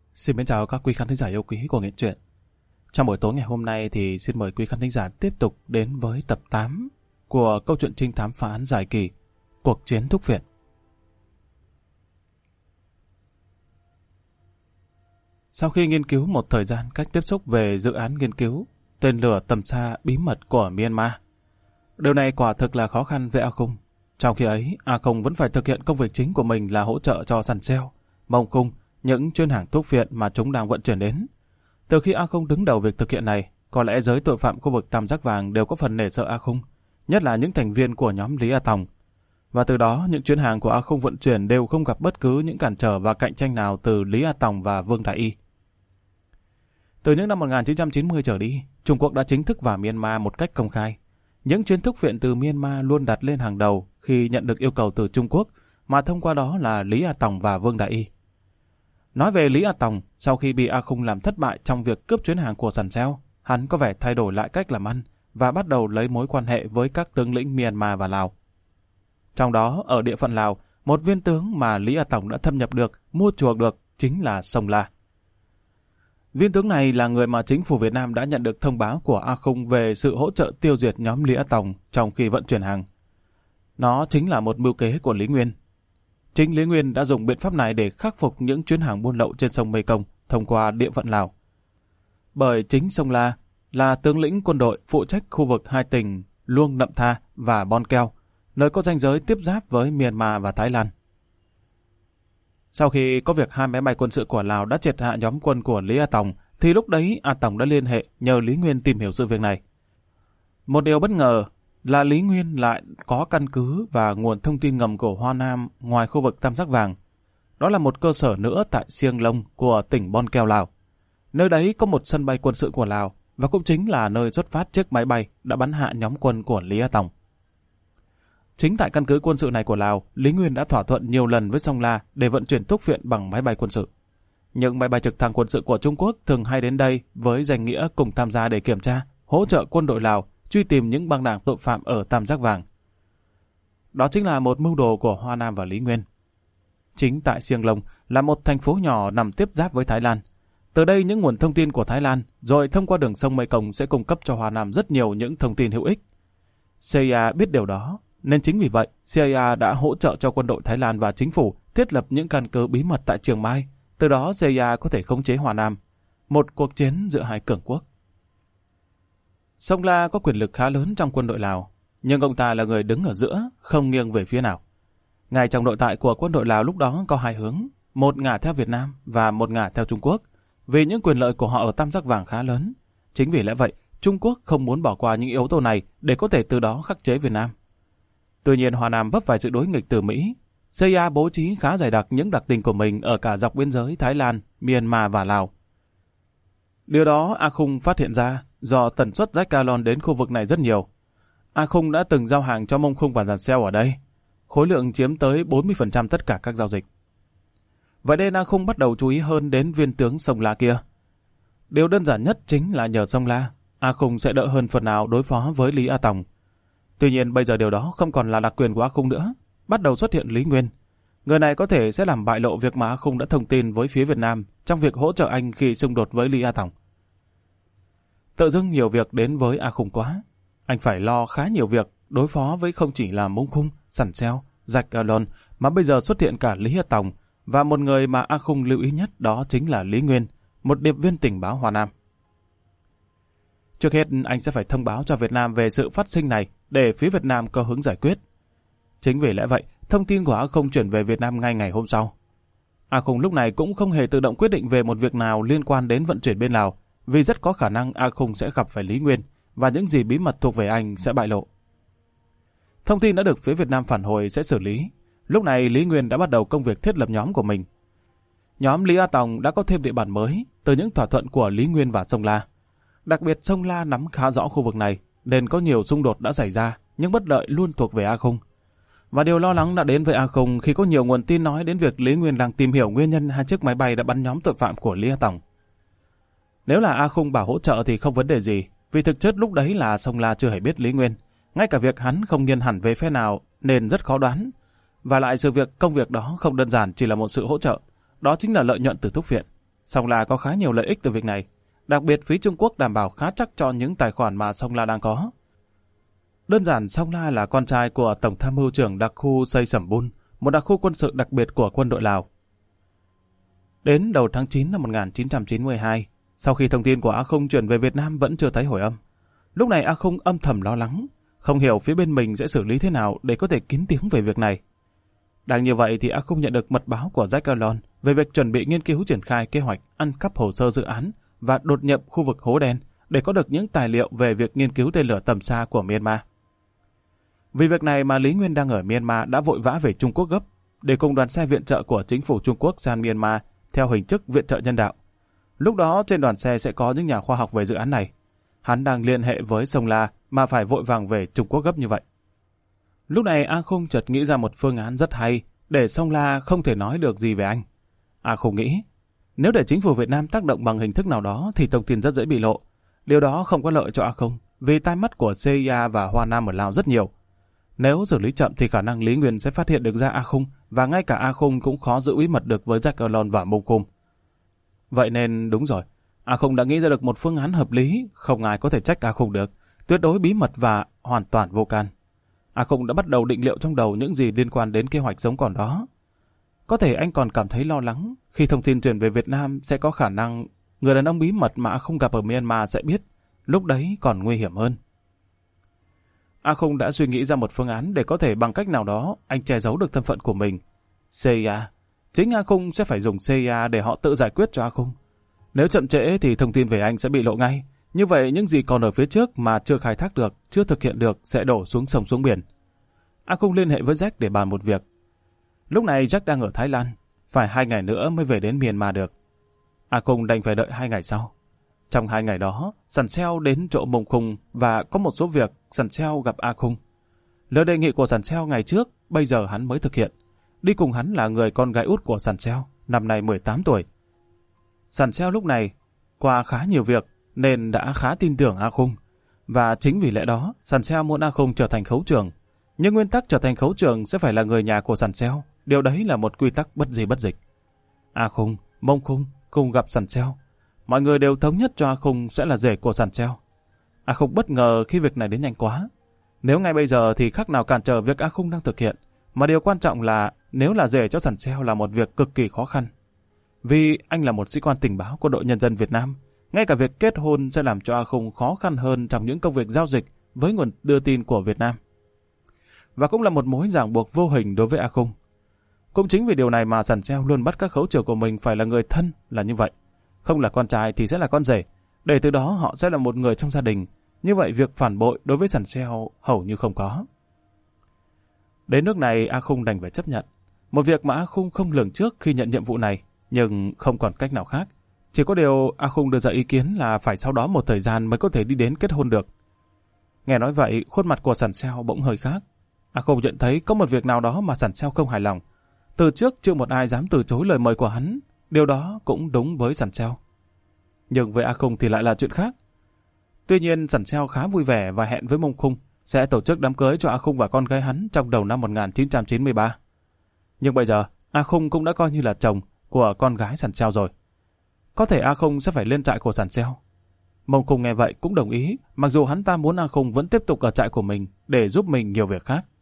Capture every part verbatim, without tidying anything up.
Xin mến chào các quý khán thính giả yêu quý của Nghệ Truyện. Trong buổi tối ngày hôm nay thì xin mời quý khán thính giả tiếp tục đến với tập tám của câu chuyện trinh thám phá án dài kỳ Cuộc chiến thuốc viện. Sau khi nghiên cứu một thời gian cách tiếp xúc về dự án nghiên cứu tên lửa tầm xa bí mật của Myanmar, điều này quả thực là khó khăn với A Khung. Trong khi ấy, A Khung vẫn phải thực hiện công việc chính của mình là hỗ trợ cho Sàn Seo, Mông Khung, những chuyên hàng thuốc viện mà chúng đang vận chuyển đến. Từ khi A Khung đứng đầu việc thực hiện này, có lẽ giới tội phạm khu vực Tam Giác Vàng đều có phần nể sợ A Khung, nhất là những thành viên của nhóm Lý A Tòng. Và từ đó, những chuyến hàng của A Khung vận chuyển đều không gặp bất cứ những cản trở và cạnh tranh nào từ Lý A Tòng và Vương Đại Y. Từ những năm một nghìn chín trăm chín mươi trở đi, Trung Quốc đã chính thức vào Myanmar một cách công khai. Những chuyến thuốc viện từ Myanmar luôn đặt lên hàng đầu khi nhận được yêu cầu từ Trung Quốc, mà thông qua đó là Lý A Tòng và Vương Đại Y. Nói về Lý A Tòng, sau khi bị A Khung làm thất bại trong việc cướp chuyến hàng của Sàn Seo, hắn có vẻ thay đổi lại cách làm ăn và bắt đầu lấy mối quan hệ với các tướng lĩnh Myanmar và Lào. Trong đó, ở địa phận Lào, một viên tướng mà Lý A Tòng đã thâm nhập được, mua chuộc được chính là Sông La. Viên tướng này là người mà chính phủ Việt Nam đã nhận được thông báo của A Khung về sự hỗ trợ tiêu diệt nhóm Lý A Tòng trong khi vận chuyển hàng. Nó chính là một mưu kế của Lý Nguyên. Chính Lý Nguyên đã dùng biện pháp này để khắc phục những chuyến hàng buôn lậu trên sông Mekong thông qua địa phận Lào. Bởi chính Sông La là tướng lĩnh quân đội phụ trách khu vực hai tỉnh Luông Nậm Tha và Bon Keo, nơi có ranh giới tiếp giáp với Myanmar và Thái Lan. Sau khi có việc hai máy bay quân sự của Lào đã triệt hạ nhóm quân của Lý A Tòng, thì lúc đấy A Tòng đã liên hệ nhờ Lý Nguyên tìm hiểu sự việc này. Một điều bất ngờ là Lý Nguyên lại có căn cứ và nguồn thông tin ngầm của Hoa Nam ngoài khu vực Tam Giác Vàng. Đó là một cơ sở nữa tại Siêng Long của tỉnh Bon Keo, Lào. Nơi đấy có một sân bay quân sự của Lào và cũng chính là nơi xuất phát chiếc máy bay đã bắn hạ nhóm quân của Lý A Tòng. Chính tại căn cứ quân sự này của Lào, Lý Nguyên đã thỏa thuận nhiều lần với Sông La để vận chuyển thuốc viện bằng máy bay quân sự. Những máy bay trực thăng quân sự của Trung Quốc thường hay đến đây với danh nghĩa cùng tham gia để kiểm tra, hỗ trợ quân đội Lào truy tìm những băng đảng tội phạm ở Tam Giác Vàng. Đó chính là một mưu đồ của Hoa Nam và Lý Nguyên. Chính tại Siêng Long là một thành phố nhỏ nằm tiếp giáp với Thái Lan. Từ đây những nguồn thông tin của Thái Lan rồi thông qua đường sông Mekong sẽ cung cấp cho Hoa Nam rất nhiều những thông tin hữu ích. xê i a biết điều đó, nên chính vì vậy xê i a đã hỗ trợ cho quân đội Thái Lan và chính phủ thiết lập những căn cứ bí mật tại Chiang Mai. Từ đó xê i a có thể khống chế Hoa Nam, một cuộc chiến giữa hai cường quốc. Sông La có quyền lực khá lớn trong quân đội Lào, nhưng ông ta là người đứng ở giữa, không nghiêng về phía nào. Ngay trong nội tại của quân đội Lào lúc đó có hai hướng, một ngả theo Việt Nam và một ngả theo Trung Quốc, vì những quyền lợi của họ ở Tam Giác Vàng khá lớn. Chính vì lẽ vậy, Trung Quốc không muốn bỏ qua những yếu tố này để có thể từ đó khắc chế Việt Nam. Tuy nhiên, Hoa Nam vấp phải sự đối nghịch từ Mỹ. xê i a bố trí khá dày đặc những đặc tình của mình ở cả dọc biên giới Thái Lan, Myanmar và Lào. Điều đó A Khung phát hiện ra do tần suất rách Calon đến khu vực này rất nhiều. A Khung đã từng giao hàng cho Mông Khung và Sàn Seo ở đây. Khối lượng chiếm tới bốn mươi phần trăm tất cả các giao dịch. Vậy nên A Khung bắt đầu chú ý hơn đến viên tướng Sông La kia. Điều đơn giản nhất chính là nhờ Sông La, A Khung sẽ đỡ hơn phần nào đối phó với Lý A Tòng. Tuy nhiên bây giờ điều đó không còn là đặc quyền của A Khung nữa. Bắt đầu xuất hiện Lý Nguyên. Người này có thể sẽ làm bại lộ việc mà A Khung đã thông tin với phía Việt Nam trong việc hỗ trợ anh khi xung đột với Lý A Tòng. Tự dưng nhiều việc đến với A Khung quá. Anh phải lo khá nhiều việc đối phó với không chỉ là Mông Khung, Sàn Seo, Rạch Calon mà bây giờ xuất hiện cả Lý A Tòng và một người mà A Khung lưu ý nhất đó chính là Lý Nguyên, một điệp viên tình báo Hoa Nam. Trước hết anh sẽ phải thông báo cho Việt Nam về sự phát sinh này để phía Việt Nam có hướng giải quyết. Chính vì lẽ vậy, thông tin của A Khung chuyển về Việt Nam ngay ngày hôm sau. A Khung lúc này cũng không hề tự động quyết định về một việc nào liên quan đến vận chuyển bên Lào, vì rất có khả năng A Khung sẽ gặp phải Lý Nguyên và những gì bí mật thuộc về anh sẽ bại lộ. Thông tin đã được phía Việt Nam phản hồi sẽ xử lý. Lúc này Lý Nguyên đã bắt đầu công việc thiết lập nhóm của mình. Nhóm Lý A Tòng đã có thêm địa bàn mới từ những thỏa thuận của Lý Nguyên và Sông La. Đặc biệt Sông La nắm khá rõ khu vực này nên có nhiều xung đột đã xảy ra, nhưng bất lợi luôn thuộc về A Khung. Và điều lo lắng đã đến với A Khung khi có nhiều nguồn tin nói đến việc Lý Nguyên đang tìm hiểu nguyên nhân hai chiếc máy bay đã bắn nhóm tội phạm của Lý A Tòng. Nếu là A Khung bảo hỗ trợ thì không vấn đề gì, vì thực chất lúc đấy là Sông La chưa hề biết Lý Nguyên. Ngay cả việc hắn không nghiêng hẳn về phe nào nên rất khó đoán. Và lại sự việc công việc đó không đơn giản chỉ là một sự hỗ trợ, đó chính là lợi nhuận từ thuốc viện. Songla có khá nhiều lợi ích từ việc này. Đặc biệt phía Trung Quốc đảm bảo khá chắc cho những tài khoản mà Songla đang có. Đơn giản Songla là con trai của Tổng tham mưu trưởng đặc khu Say Sẩm Bun, một đặc khu quân sự đặc biệt của quân đội Lào. Đến đầu tháng chín năm một nghìn chín trăm chín mươi hai, sau khi thông tin của A Khung chuyển về Việt Nam vẫn chưa thấy hồi âm. Lúc này A Khung âm thầm lo lắng, không hiểu phía bên mình sẽ xử lý thế nào để có thể kín tiếng về việc này. Đang như vậy thì A Khung nhận được mật báo của Jack Erlon về việc chuẩn bị nghiên cứu triển khai kế hoạch ăn cắp hồ sơ dự án và đột nhập khu vực hố đen để có được những tài liệu về việc nghiên cứu tên lửa tầm xa của Myanmar. Vì việc này mà Lý Nguyên đang ở Myanmar đã vội vã về Trung Quốc gấp để cùng đoàn xe viện trợ của chính phủ Trung Quốc sang Myanmar theo hình thức viện trợ nhân đạo. Lúc đó trên đoàn xe sẽ có những nhà khoa học về dự án này. Hắn đang liên hệ với Songla mà phải vội vàng về Trung Quốc gấp như vậy. Lúc này A Khung chợt nghĩ ra một phương án rất hay để Songla không thể nói được gì về anh. A Khung nghĩ, nếu để chính phủ Việt Nam tác động bằng hình thức nào đó thì thông tin rất dễ bị lộ. Điều đó không có lợi cho A Khung vì tai mắt của xê i a và Hoa Nam ở Lào rất nhiều. Nếu xử lý chậm thì khả năng Lý Nguyên sẽ phát hiện được ra A Khung và ngay cả A Khung cũng khó giữ bí mật được với Jack Erlon và Mông Khung. Vậy nên đúng rồi, A Khung đã nghĩ ra được một phương án hợp lý, không ai có thể trách A Khung được, tuyệt đối bí mật và hoàn toàn vô can. A Khung đã bắt đầu định liệu trong đầu những gì liên quan đến kế hoạch sống còn đó. Có thể anh còn cảm thấy lo lắng khi thông tin truyền về Việt Nam sẽ có khả năng người đàn ông bí mật mà A Khung gặp ở Myanmar sẽ biết, lúc đấy còn nguy hiểm hơn. A Khung đã suy nghĩ ra một phương án để có thể bằng cách nào đó anh che giấu được thân phận của mình. xê i a. Chính A Khung sẽ phải dùng xê i a để họ tự giải quyết cho A Khung. Nếu chậm trễ thì thông tin về anh sẽ bị lộ ngay. Như vậy những gì còn ở phía trước mà chưa khai thác được, chưa thực hiện được sẽ đổ xuống sông xuống biển. A Khung liên hệ với Jack để bàn một việc. Lúc này Jack đang ở Thái Lan, phải hai ngày nữa mới về đến Myanmar được. A Khung đành phải đợi hai ngày sau. Trong hai ngày đó, Sàn Xeo đến chỗ Mông Khung và có một số việc Sàn Xeo gặp A Khung. Lời đề nghị của Sàn Xeo ngày trước, bây giờ hắn mới thực hiện. Đi cùng hắn là người con gái út của Sàn Xeo, năm nay mười tám tuổi. Sàn Xeo lúc này, qua khá nhiều việc nên đã khá tin tưởng A Khung. Và chính vì lẽ đó, Sàn Xeo muốn A Khung trở thành khấu trưởng. Nhưng nguyên tắc trở thành khấu trưởng sẽ phải là người nhà của Sàn Xeo. Điều đấy là một quy tắc bất di bất dịch. A Khung, Mông Khung cùng gặp Sàn Xeo. Mọi người đều thống nhất cho A Khung sẽ là rể của Sàn Xeo. A Khung bất ngờ khi việc này đến nhanh quá. Nếu ngay bây giờ thì khác nào cản trở việc A Khung đang thực hiện. Mà điều quan trọng là nếu là rể cho Sàn Xeo là một việc cực kỳ khó khăn. Vì anh là một sĩ quan tình báo của đội nhân dân Việt Nam. Ngay cả việc kết hôn sẽ làm cho A Khung khó khăn hơn trong những công việc giao dịch với nguồn đưa tin của Việt Nam. Và cũng là một mối ràng buộc vô hình đối với A Khung. Cũng chính vì điều này mà Sàn Xeo luôn bắt các khấu trưởng của mình phải là người thân là như vậy. Không là con trai thì sẽ là con rể, để từ đó họ sẽ là một người trong gia đình. Như vậy việc phản bội đối với Sàn Xeo hầu như không có. Đến nước này A Khung đành phải chấp nhận. Một việc mà A Khung không lường trước khi nhận nhiệm vụ này, nhưng không còn cách nào khác. Chỉ có điều A Khung đưa ra ý kiến là phải sau đó một thời gian mới có thể đi đến kết hôn được. Nghe nói vậy, khuôn mặt của Sàn Xeo bỗng hơi khác. A Khung nhận thấy có một việc nào đó mà Sàn Xeo không hài lòng. Từ trước chưa một ai dám từ chối lời mời của hắn. Điều đó cũng đúng với Sàn Xeo. Nhưng với A Khung thì lại là chuyện khác. Tuy nhiên Sàn Xeo khá vui vẻ và hẹn với Mông Khung sẽ tổ chức đám cưới cho A Khung và con gái hắn trong đầu năm một nghìn chín trăm chín mươi ba. Nhưng bây giờ A Khung cũng đã coi như là chồng của con gái Sàn Xeo rồi. Có thể A Khung sẽ phải lên trại của Sàn Xeo. Mông Khung nghe vậy cũng đồng ý, mặc dù hắn ta muốn A Khung vẫn tiếp tục ở trại của mình để giúp mình nhiều việc khác.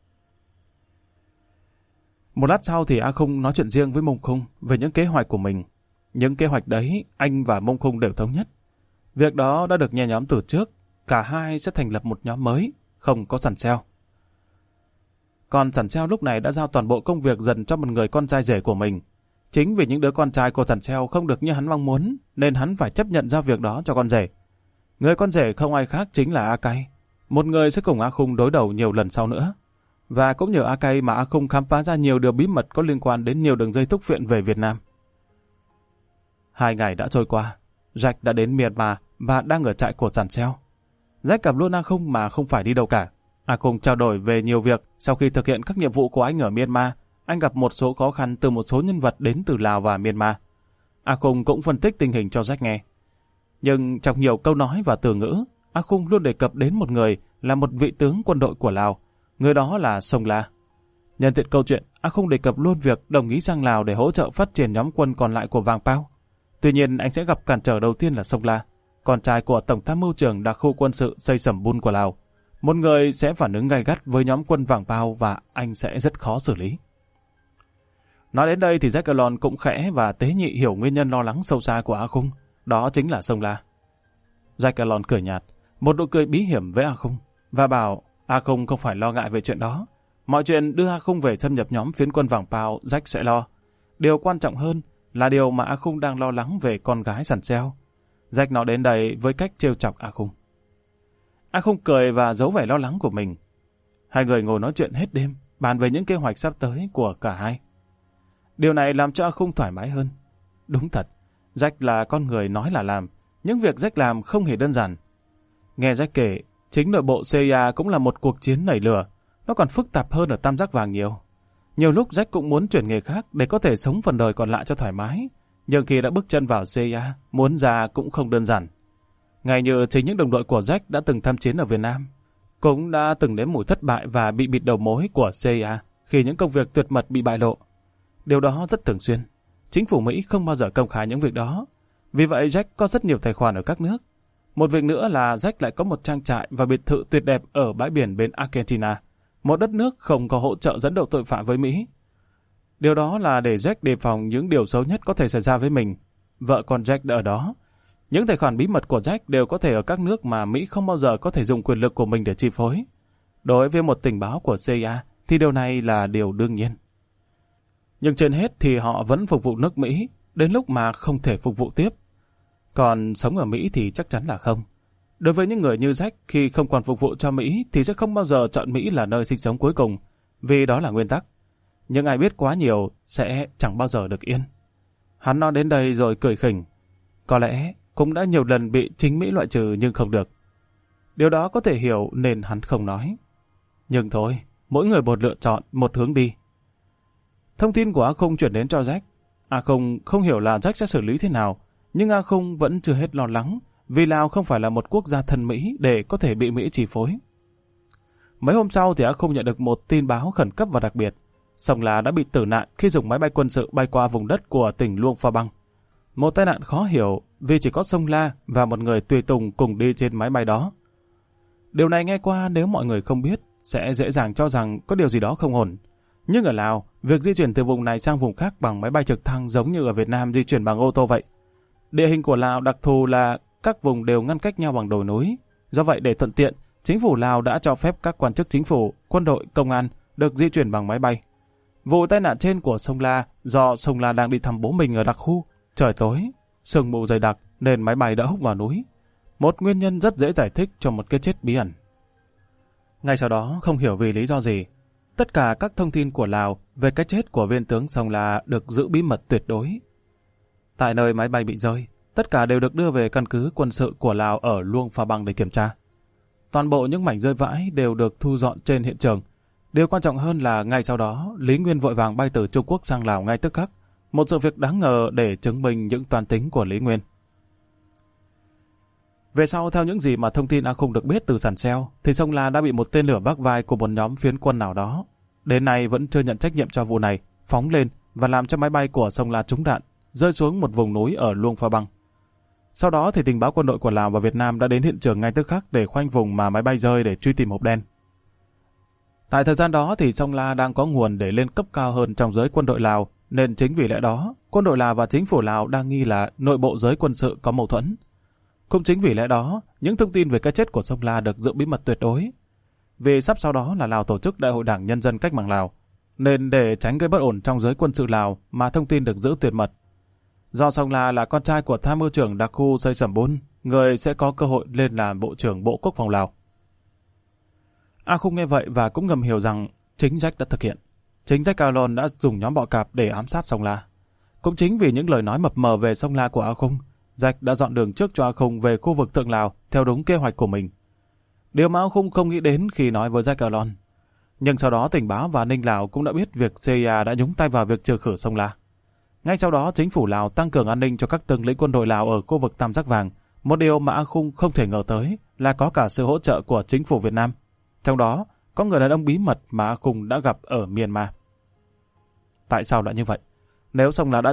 Một lát sau thì A Khung nói chuyện riêng với Mông Khung về những kế hoạch của mình. Những kế hoạch đấy anh và Mông Khung đều thống nhất. Việc đó đã được nhe nhóm từ trước, cả hai sẽ thành lập một nhóm mới, không có Sàn Xeo. Còn Sàn Xeo lúc này đã giao toàn bộ công việc dần cho một người con trai rể của mình. Chính vì những đứa con trai của Sàn Xeo không được như hắn mong muốn, nên hắn phải chấp nhận giao việc đó cho con rể. Người con rể không ai khác chính là A Cay, một người sẽ cùng A Khung đối đầu nhiều lần sau nữa. Và cũng nhờ A Cay mà A Khung khám phá ra nhiều điều bí mật có liên quan đến nhiều đường dây thuốc phiện về Việt Nam. Hai ngày đã trôi qua, Jack đã đến Myanmar và đang ở trại của Sàn Xeo. Jack gặp luôn A Khung mà không phải đi đâu cả. A Khung trao đổi về nhiều việc. Sau khi thực hiện các nhiệm vụ của anh ở Myanmar, anh gặp một số khó khăn từ một số nhân vật đến từ Lào và Myanmar. A Khung cũng phân tích tình hình cho Jack nghe. Nhưng trong nhiều câu nói và từ ngữ, A Khung luôn đề cập đến một người là một vị tướng quân đội của Lào. Người đó là Songla. Nhân tiện câu chuyện, A Khung đề cập luôn việc đồng ý sang Lào để hỗ trợ phát triển nhóm quân còn lại của Vàng Pao. Tuy nhiên anh sẽ gặp cản trở đầu tiên là Sông La, con trai của Tổng tham mưu trưởng đặc khu quân sự Say Sầm Bun của Lào. Một người sẽ phản ứng gay gắt với nhóm quân Vàng Pao và anh sẽ rất khó xử lý. Nói đến đây thì Jack Alon cũng khẽ và tế nhị hiểu nguyên nhân lo lắng sâu xa của A Khung, đó chính là Sông La. Jack Alon cười nhạt, một nụ cười bí hiểm với A Khung, và bảo A Khung không phải lo ngại về chuyện đó. Mọi chuyện đưa A Khung về xâm nhập nhóm phiến quân Vàng Pao, Jack sẽ lo. Điều quan trọng hơn là điều mà A Khung đang lo lắng về con gái Sàn Xeo. Jack nói đến đây với cách trêu chọc A Khung. A Khung cười và giấu vẻ lo lắng của mình. Hai người ngồi nói chuyện hết đêm, bàn về những kế hoạch sắp tới của cả hai. Điều này làm cho A Khung thoải mái hơn. Đúng thật, Jack là con người nói là làm, những việc Jack làm không hề đơn giản. Nghe Jack kể, chính nội bộ xê i a cũng là một cuộc chiến nảy lửa, nó còn phức tạp hơn ở Tam Giác Vàng nhiều. Nhiều lúc Jack cũng muốn chuyển nghề khác để có thể sống phần đời còn lại cho thoải mái, nhưng khi đã bước chân vào xê i a, muốn ra cũng không đơn giản. Ngay như chính những đồng đội của Jack đã từng tham chiến ở Việt Nam, cũng đã từng nếm mùi thất bại và bị bịt đầu mối của xê i a khi những công việc tuyệt mật bị bại lộ. Điều đó rất thường xuyên. Chính phủ Mỹ không bao giờ công khai những việc đó. Vì vậy Jack có rất nhiều tài khoản ở các nước. Một việc nữa là Jack lại có một trang trại và biệt thự tuyệt đẹp ở bãi biển bên Argentina, một đất nước không có hỗ trợ dẫn độ tội phạm với Mỹ. Điều đó là để Jack đề phòng những điều xấu nhất có thể xảy ra với mình. Vợ con Jack đã ở đó. Những tài khoản bí mật của Jack đều có thể ở các nước mà Mỹ không bao giờ có thể dùng quyền lực của mình để chi phối. Đối với một tình báo của xê i a thì điều này là điều đương nhiên. Nhưng trên hết thì họ vẫn phục vụ nước Mỹ, đến lúc mà không thể phục vụ tiếp. Còn sống ở Mỹ thì chắc chắn là không. Đối với những người như Jack, khi không còn phục vụ cho Mỹ thì sẽ không bao giờ chọn Mỹ là nơi sinh sống cuối cùng, vì đó là nguyên tắc. Nhưng ai biết quá nhiều sẽ chẳng bao giờ được yên. Hắn nói đến đây rồi cười khỉnh. Có lẽ cũng đã nhiều lần bị chính Mỹ loại trừ nhưng không được. Điều đó có thể hiểu nên hắn không nói. Nhưng thôi, mỗi người một lựa chọn, một hướng đi. Thông tin của A Khung chuyển đến cho Jack. A Khung không hiểu là Jack sẽ xử lý thế nào, nhưng A Khung vẫn chưa hết lo lắng, vì Lào không phải là một quốc gia thân Mỹ để có thể bị Mỹ chi phối. Mấy hôm sau thì A Khung nhận được một tin báo khẩn cấp và đặc biệt. Sông La đã bị tử nạn khi dùng máy bay quân sự bay qua vùng đất của tỉnh Luông Pha Băng. Một tai nạn khó hiểu vì chỉ có Sông La và một người tùy tùng cùng đi trên máy bay đó. Điều này nghe qua nếu mọi người không biết sẽ dễ dàng cho rằng có điều gì đó không ổn. Nhưng ở Lào, việc di chuyển từ vùng này sang vùng khác bằng máy bay trực thăng giống như ở Việt Nam di chuyển bằng ô tô vậy. Địa hình của Lào đặc thù là các vùng đều ngăn cách nhau bằng đồi núi. Do vậy để thuận tiện, chính phủ Lào đã cho phép các quan chức chính phủ, quân đội, công an được di chuyển bằng máy bay. Vụ tai nạn trên của Sông La do Sông La đang đi thăm bố mình ở đặc khu. Trời tối, sương mù dày đặc nên máy bay đã húc vào núi. Một nguyên nhân rất dễ giải thích cho một cái chết bí ẩn. Ngay sau đó, không hiểu vì lý do gì, tất cả các thông tin của Lào về cái chết của viên tướng Sông La được giữ bí mật tuyệt đối. Tại nơi máy bay bị rơi, tất cả đều được đưa về căn cứ quân sự của Lào ở Luông Pha Băng để kiểm tra. Toàn bộ những mảnh rơi vãi đều được thu dọn trên hiện trường. Điều quan trọng hơn là ngay sau đó, Lý Nguyên vội vàng bay từ Trung Quốc sang Lào ngay tức khắc. Một sự việc đáng ngờ để chứng minh những toan tính của Lý Nguyên. Về sau, theo những gì mà thông tin A Khung được biết từ Sàn Xeo, thì Sông La đã bị một tên lửa vác vai của một nhóm phiến quân nào đó. Đến nay vẫn chưa nhận trách nhiệm cho vụ này, phóng lên và làm cho máy bay của Sông La trúng đạn, rơi xuống một vùng núi ở Luông Pha Băng. Sau đó thì tình báo quân đội của Lào và Việt Nam đã đến hiện trường ngay tức khắc để khoanh vùng mà máy bay rơi để truy tìm hộp đen. Tại thời gian đó thì Sông La đang có nguồn để lên cấp cao hơn trong giới quân đội Lào, nên chính vì lẽ đó, quân đội Lào và chính phủ Lào đang nghi là nội bộ giới quân sự có mâu thuẫn. Cũng chính vì lẽ đó, những thông tin về cái chết của Sông La được giữ bí mật tuyệt đối. Vì sắp sau đó là Lào tổ chức Đại hội Đảng Nhân dân Cách mạng Lào, nên để tránh gây bất ổn trong giới quân sự Lào mà thông tin được giữ tuyệt mật. Do Sông La là con trai của tham mưu trưởng đặc khu Say Sầm Bun, người sẽ có cơ hội lên làm Bộ trưởng Bộ Quốc phòng Lào. A Khung nghe vậy và cũng ngầm hiểu rằng chính Jack đã thực hiện. Chính Jack Alon đã dùng nhóm bọ cạp để ám sát Sông La. Cũng chính vì những lời nói mập mờ về Sông La của A Khung, Jack đã dọn đường trước cho A Khung về khu vực Thượng Lào theo đúng kế hoạch của mình. Điều mà A Khung không nghĩ đến khi nói với Jack Alon. Nhưng sau đó tình báo và an ninh Lào cũng đã biết việc xê i a đã nhúng tay vào việc trừ khử Sông La. Ngay sau đó chính phủ Lào tăng cường an ninh cho các tướng lĩnh quân đội Lào ở khu vực Tam Giác Vàng. Một điều mà A Khung không thể ngờ tới là có cả sự hỗ trợ của chính phủ Việt Nam. Trong đó có người đàn ông bí mật mà A Khung đã gặp ở Myanmar. Tại sao lại như vậy? Nếu Sông La đã chết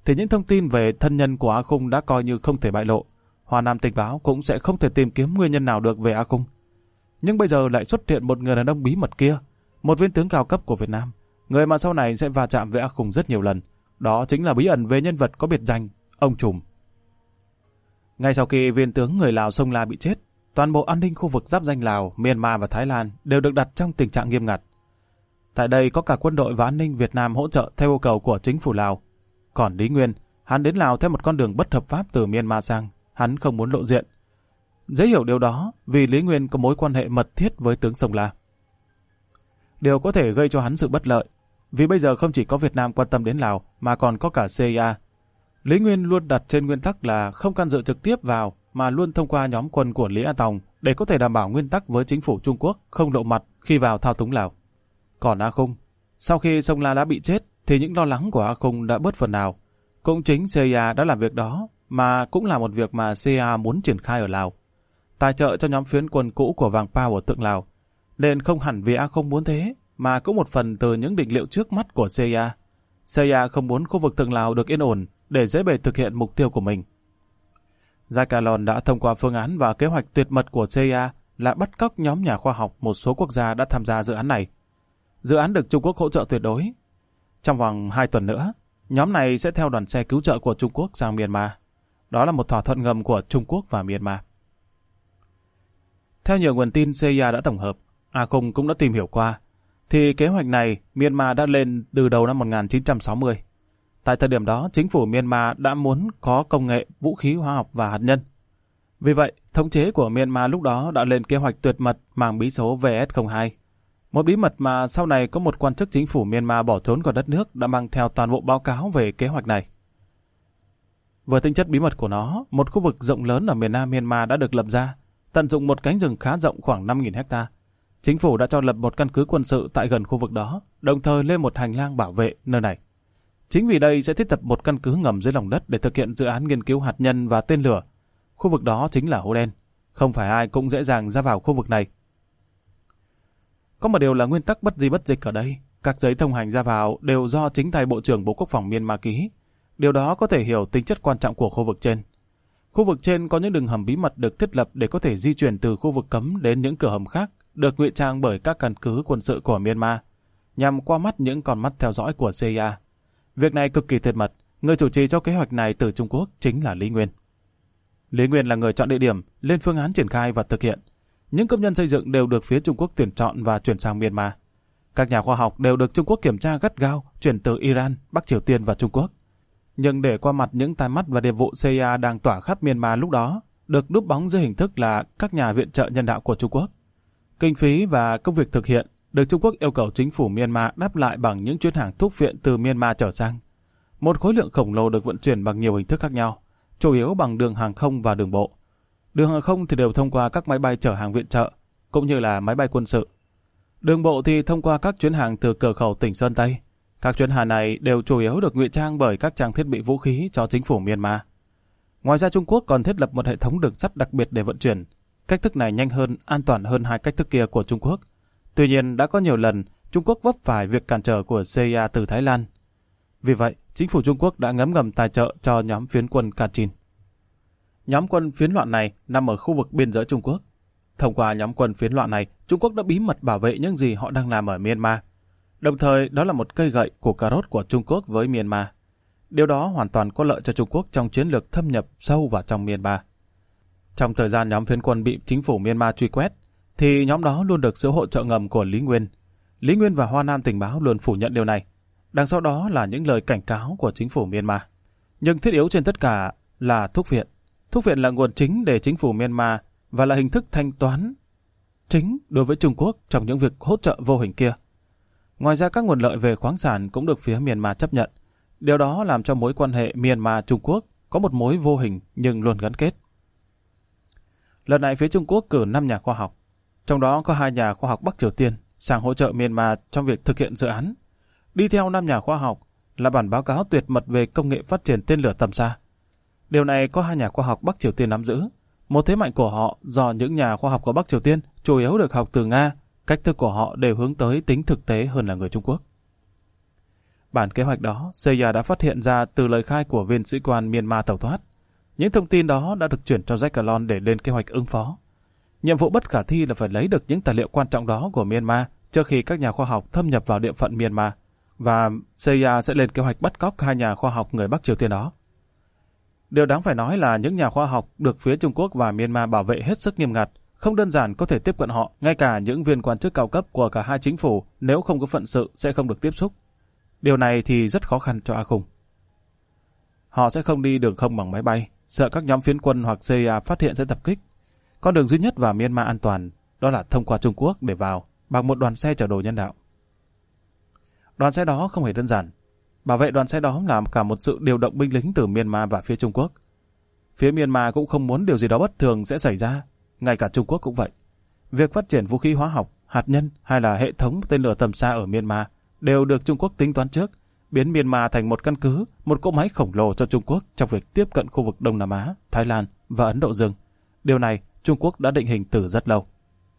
thì những thông tin về thân nhân của A Khung đã coi như không thể bại lộ. Hoa Nam tình báo cũng sẽ không thể tìm kiếm nguyên nhân nào được về A Khung. Nhưng bây giờ lại xuất hiện một người đàn ông bí mật kia, một viên tướng cao cấp của Việt Nam, người mà sau này sẽ va chạm với A Khung rất nhiều lần. Đó chính là bí ẩn về nhân vật có biệt danh ông Trùm. Ngay sau khi viên tướng người Lào Sông La bị chết, toàn bộ an ninh khu vực giáp ranh Lào, Myanmar và Thái Lan đều được đặt trong tình trạng nghiêm ngặt. Tại đây có cả quân đội và an ninh Việt Nam hỗ trợ theo yêu cầu của chính phủ Lào. Còn Lý Nguyên, hắn đến Lào theo một con đường bất hợp pháp từ Myanmar sang, hắn không muốn lộ diện. Dễ hiểu điều đó vì Lý Nguyên có mối quan hệ mật thiết với tướng Sông La. Điều có thể gây cho hắn sự bất lợi, vì bây giờ không chỉ có Việt Nam quan tâm đến Lào mà còn có cả xê i a. Lý Nguyên luôn đặt trên nguyên tắc là không can dự trực tiếp vào mà luôn thông qua nhóm quân của Lý A Tòng để có thể đảm bảo nguyên tắc với chính phủ Trung Quốc không lộ mặt khi vào thao túng Lào. Còn A Khung, sau khi Sông La đã bị chết thì những lo lắng của A Khung đã bớt phần nào. Cũng chính xê i a đã làm việc đó, mà cũng là một việc mà xê i a muốn triển khai ở Lào. Tài trợ cho nhóm phiến quân cũ của Vàng Pao ở Tượng Lào, nên không hẳn vì A Khung muốn thế, mà cũng một phần từ những định liệu trước mắt của xê i a. xê i a không muốn khu vực Tượng Lào được yên ổn để dễ bề thực hiện mục tiêu của mình. Jacalon đã thông qua phương án và kế hoạch tuyệt mật của xê i a là bắt cóc nhóm nhà khoa học một số quốc gia đã tham gia dự án này. Dự án được Trung Quốc hỗ trợ tuyệt đối. Trong vòng hai tuần nữa, nhóm này sẽ theo đoàn xe cứu trợ của Trung Quốc sang Myanmar. Đó là một thỏa thuận ngầm của Trung Quốc và Myanmar. Theo nhiều nguồn tin xê i a đã tổng hợp, A Khung cũng đã tìm hiểu qua, thì kế hoạch này Myanmar đã lên từ đầu năm một nghìn chín trăm sáu mươi. Tại thời điểm đó, chính phủ Myanmar đã muốn có công nghệ vũ khí hóa học và hạt nhân. Vì vậy, thống chế của Myanmar lúc đó đã lên kế hoạch tuyệt mật mang bí số V S không hai. Một bí mật mà sau này có một quan chức chính phủ Myanmar bỏ trốn khỏi đất nước đã mang theo toàn bộ báo cáo về kế hoạch này. Với tính chất bí mật của nó, một khu vực rộng lớn ở miền Nam Myanmar đã được lập ra, tận dụng một cánh rừng khá rộng khoảng năm nghìn hecta. Chính phủ đã cho lập một căn cứ quân sự tại gần khu vực đó, đồng thời lên một hành lang bảo vệ nơi này. Chính vì đây sẽ thiết lập một căn cứ ngầm dưới lòng đất để thực hiện dự án nghiên cứu hạt nhân và tên lửa. Khu vực đó chính là hố đen. Không phải ai cũng dễ dàng ra vào khu vực này. Có một điều là nguyên tắc bất di bất dịch ở đây. Các giấy thông hành ra vào đều do chính tay Bộ trưởng Bộ Quốc phòng Myanmar ký. Điều đó có thể hiểu tính chất quan trọng của khu vực trên. Khu vực trên có những đường hầm bí mật được thiết lập để có thể di chuyển từ khu vực cấm đến những cửa hầm khác, được ngụy trang bởi các căn cứ quân sự của Myanmar, nhằm qua mắt những con mắt theo dõi của xê i a. Việc này cực kỳ tuyệt mật, người chủ trì cho kế hoạch này từ Trung Quốc chính là Lý Nguyên. Lý Nguyên là người chọn địa điểm, lên phương án triển khai và thực hiện. Những công nhân xây dựng đều được phía Trung Quốc tuyển chọn và chuyển sang Myanmar. Các nhà khoa học đều được Trung Quốc kiểm tra gắt gao, chuyển từ Iran, Bắc Triều Tiên và Trung Quốc. Nhưng để qua mặt những tai mắt và điệp vụ xê i a đang tỏa khắp Myanmar lúc đó, được núp bóng dưới hình thức là các nhà viện trợ nhân đạo của Trung Quốc. Kinh phí và công việc thực hiện được Trung Quốc yêu cầu chính phủ Myanmar đáp lại bằng những chuyến hàng thuốc viện từ Myanmar trở sang. Một khối lượng khổng lồ được vận chuyển bằng nhiều hình thức khác nhau, chủ yếu bằng đường hàng không và đường bộ. Đường hàng không thì đều thông qua các máy bay chở hàng viện trợ, cũng như là máy bay quân sự. Đường bộ thì thông qua các chuyến hàng từ cửa khẩu tỉnh Sơn Tây. Các chuyến hàng này đều chủ yếu được ngụy trang bởi các trang thiết bị vũ khí cho chính phủ Myanmar. Ngoài ra Trung Quốc còn thiết lập một hệ thống đường sắt đặc biệt để vận chuyển. Cách thức này nhanh hơn, an toàn hơn hai cách thức kia của Trung Quốc. Tuy nhiên đã có nhiều lần Trung Quốc vấp phải việc cản trở của xê i a từ Thái Lan. Vì vậy, chính phủ Trung Quốc đã ngấm ngầm tài trợ cho nhóm phiến quân Kachin. Nhóm quân phiến loạn này nằm ở khu vực biên giới Trung Quốc. Thông qua nhóm quân phiến loạn này, Trung Quốc đã bí mật bảo vệ những gì họ đang làm ở Myanmar. Đồng thời, đó là một cây gậy của cà rốt của Trung Quốc với Myanmar. Điều đó hoàn toàn có lợi cho Trung Quốc trong chiến lược thâm nhập sâu vào trong Myanmar. Trong thời gian nhóm phiến quân bị chính phủ Myanmar truy quét, thì nhóm đó luôn được sự hỗ trợ ngầm của Lý Nguyên. Lý Nguyên và Hoa Nam tình báo luôn phủ nhận điều này. Đằng sau đó là những lời cảnh cáo của chính phủ Myanmar. Nhưng thiết yếu trên tất cả là thuốc viện. Thuốc viện là nguồn chính để chính phủ Myanmar và là hình thức thanh toán chính đối với Trung Quốc trong những việc hỗ trợ vô hình kia. Ngoài ra các nguồn lợi về khoáng sản cũng được phía Myanmar chấp nhận. Điều đó làm cho mối quan hệ Myanmar-Trung Quốc có một mối vô hình nhưng luôn gắn kết. Lần này phía Trung Quốc cử năm nhà khoa học, trong đó có hai nhà khoa học Bắc Triều Tiên sang hỗ trợ Myanmar trong việc thực hiện dự án. Đi theo năm nhà khoa học là bản báo cáo tuyệt mật về công nghệ phát triển tên lửa tầm xa. Điều này có hai nhà khoa học Bắc Triều Tiên nắm giữ. Một thế mạnh của họ do những nhà khoa học của Bắc Triều Tiên chủ yếu được học từ Nga, cách thức của họ đều hướng tới tính thực tế hơn là người Trung Quốc. Bản kế hoạch đó, xê i a đã phát hiện ra từ lời khai của viên sĩ quan Myanmar tẩu thoát. Những thông tin đó đã được chuyển cho Jack Calon để lên kế hoạch ứng phó. Nhiệm vụ bất khả thi là phải lấy được những tài liệu quan trọng đó của Myanmar trước khi các nhà khoa học thâm nhập vào địa phận Myanmar, và xê i a sẽ lên kế hoạch bắt cóc hai nhà khoa học người Bắc Triều Tiên đó. Điều đáng phải nói là những nhà khoa học được phía Trung Quốc và Myanmar bảo vệ hết sức nghiêm ngặt, không đơn giản có thể tiếp cận họ, ngay cả những viên quan chức cao cấp của cả hai chính phủ nếu không có phận sự sẽ không được tiếp xúc. Điều này thì rất khó khăn cho A Khung. Họ sẽ không đi đường không bằng máy bay, sợ các nhóm phiến quân hoặc xê i a phát hiện sẽ tập kích. Con đường duy nhất vào Myanmar an toàn đó là thông qua Trung Quốc để vào bằng một đoàn xe chở đồ nhân đạo. Đoàn xe đó không hề đơn giản. Bảo vệ đoàn xe đó là cả một sự điều động binh lính từ Myanmar và phía Trung Quốc. Phía Myanmar cũng không muốn điều gì đó bất thường sẽ xảy ra, ngay cả Trung Quốc cũng vậy. Việc phát triển vũ khí hóa học, hạt nhân hay là hệ thống tên lửa tầm xa ở Myanmar đều được Trung Quốc tính toán trước, biến Myanmar thành một căn cứ, một cỗ máy khổng lồ cho Trung Quốc trong việc tiếp cận khu vực Đông Nam Á, Thái Lan và Ấn Độ Dương. Điều này Trung Quốc đã định hình từ rất lâu.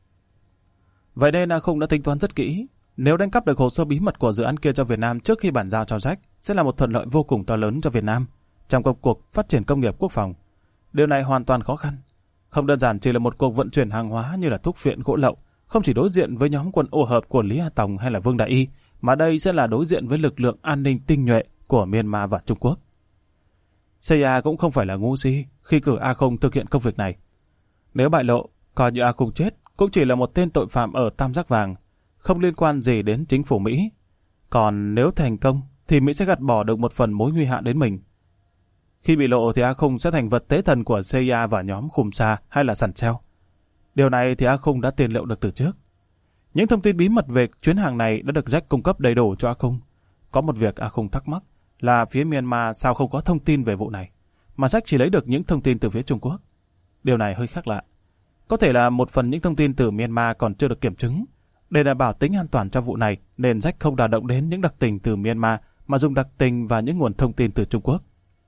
Vậy nên A Khung đã tính toán rất kỹ. Nếu đánh cắp được hồ sơ bí mật của dự án kia cho Việt Nam trước khi bàn giao cho Jack, sẽ là một thuận lợi vô cùng to lớn cho Việt Nam trong công cuộc phát triển công nghiệp quốc phòng. Điều này hoàn toàn khó khăn. Không đơn giản chỉ là một cuộc vận chuyển hàng hóa như là thuốc phiện, gỗ lậu, không chỉ đối diện với nhóm quân ô hợp của Lý A Tòng hay là Vương Đại Y, mà đây sẽ là đối diện với lực lượng an ninh tinh nhuệ của Myanmar và Trung Quốc. xê i a cũng không phải là ngu si khi cử A Khung thực hiện công việc này. Nếu bại lộ, coi như A Khung chết cũng chỉ là một tên tội phạm ở Tam Giác Vàng, không liên quan gì đến chính phủ Mỹ. Còn nếu thành công, thì Mỹ sẽ gạt bỏ được một phần mối nguy hại đến mình. Khi bị lộ thì A Khung sẽ thành vật tế thần của xê i a và nhóm Khum Sa hay là Sàn Treo. Điều này thì A Khung đã tiền liệu được từ trước. Những thông tin bí mật về chuyến hàng này đã được Jack cung cấp đầy đủ cho A Khung. Có một việc A Khung thắc mắc là phía Myanmar sao không có thông tin về vụ này, mà Jack chỉ lấy được những thông tin từ phía Trung Quốc. Điều này hơi khác lạ. Có thể là một phần những thông tin từ Myanmar còn chưa được kiểm chứng. Để đảm bảo tính an toàn cho vụ này, nên Jack không đả động đến những đặc tình từ Myanmar, mà dùng đặc tình và những nguồn thông tin từ Trung Quốc.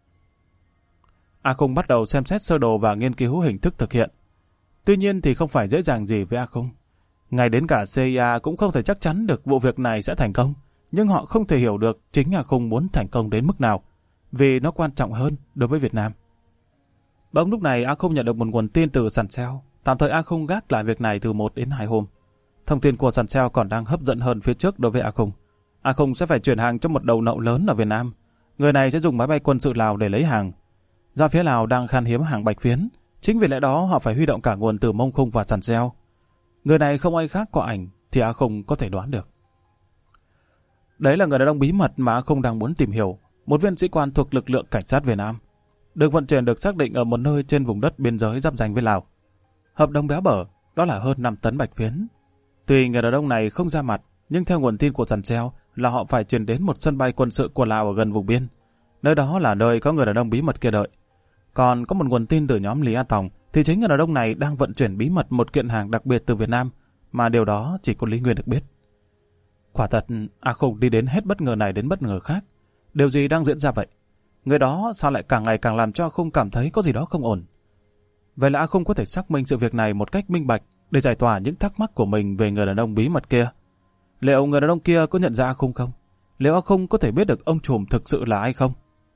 A Khung bắt đầu xem xét sơ đồ và nghiên cứu hình thức thực hiện. Tuy nhiên thì không phải dễ dàng gì với A Khung. Ngay đến cả xê i a cũng không thể chắc chắn được vụ việc này sẽ thành công, nhưng họ không thể hiểu được chính A Khung muốn thành công đến mức nào, vì nó quan trọng hơn đối với Việt Nam. Bỗng lúc này A Khung nhận được một nguồn tin từ Sàn Treo. Tạm thời A Khung gác lại việc này từ một đến hai hôm. Thông tin của Sàn Treo còn đang hấp dẫn hơn phía trước đối với A Khung. A Khung sẽ phải chuyển hàng cho một đầu nậu lớn ở Việt Nam. Người này sẽ dùng máy bay quân sự Lào để lấy hàng. Do phía Lào đang khan hiếm hàng bạch phiến, chính vì lẽ đó họ phải huy động cả nguồn từ Mông Khung và Sàn Treo. Người này không ai khác qua ảnh thì A Khung có thể đoán được. Đấy là người đàn ông bí mật mà A Khung đang muốn tìm hiểu, một viên sĩ quan thuộc lực lượng cảnh sát Việt Nam. Được vận chuyển được xác định ở một nơi trên vùng đất biên giới giáp ranh với Lào. Hợp đồng béo bở, đó là hơn năm tấn bạch phiến. Tuy người đàn ông này không ra mặt, nhưng theo nguồn tin của Sàn Treo là họ phải chuyển đến một sân bay quân sự của Lào ở gần vùng biên. Nơi đó là nơi có người đàn ông bí mật kia đợi. Còn có một nguồn tin từ nhóm Lý A Tòng thì chính người đàn ông này đang vận chuyển bí mật một kiện hàng đặc biệt từ Việt Nam, mà điều đó chỉ có Lý Nguyên được biết. Quả thật, A Khung đi đến hết bất ngờ này đến bất ngờ khác. Điều gì đang diễn ra vậy? Người đó sao lại càng ngày càng làm cho A Khung cảm thấy có gì đó không ổn? Vậy là A Khung có thể xác minh sự việc này một cách minh bạch để giải tỏa những thắc mắc của mình về người đàn ông bí mật kia. Liệu người đàn ông kia có nhận ra A Khung không? Liệu A Khung có thể biết được ông trùm thực sự là ai không?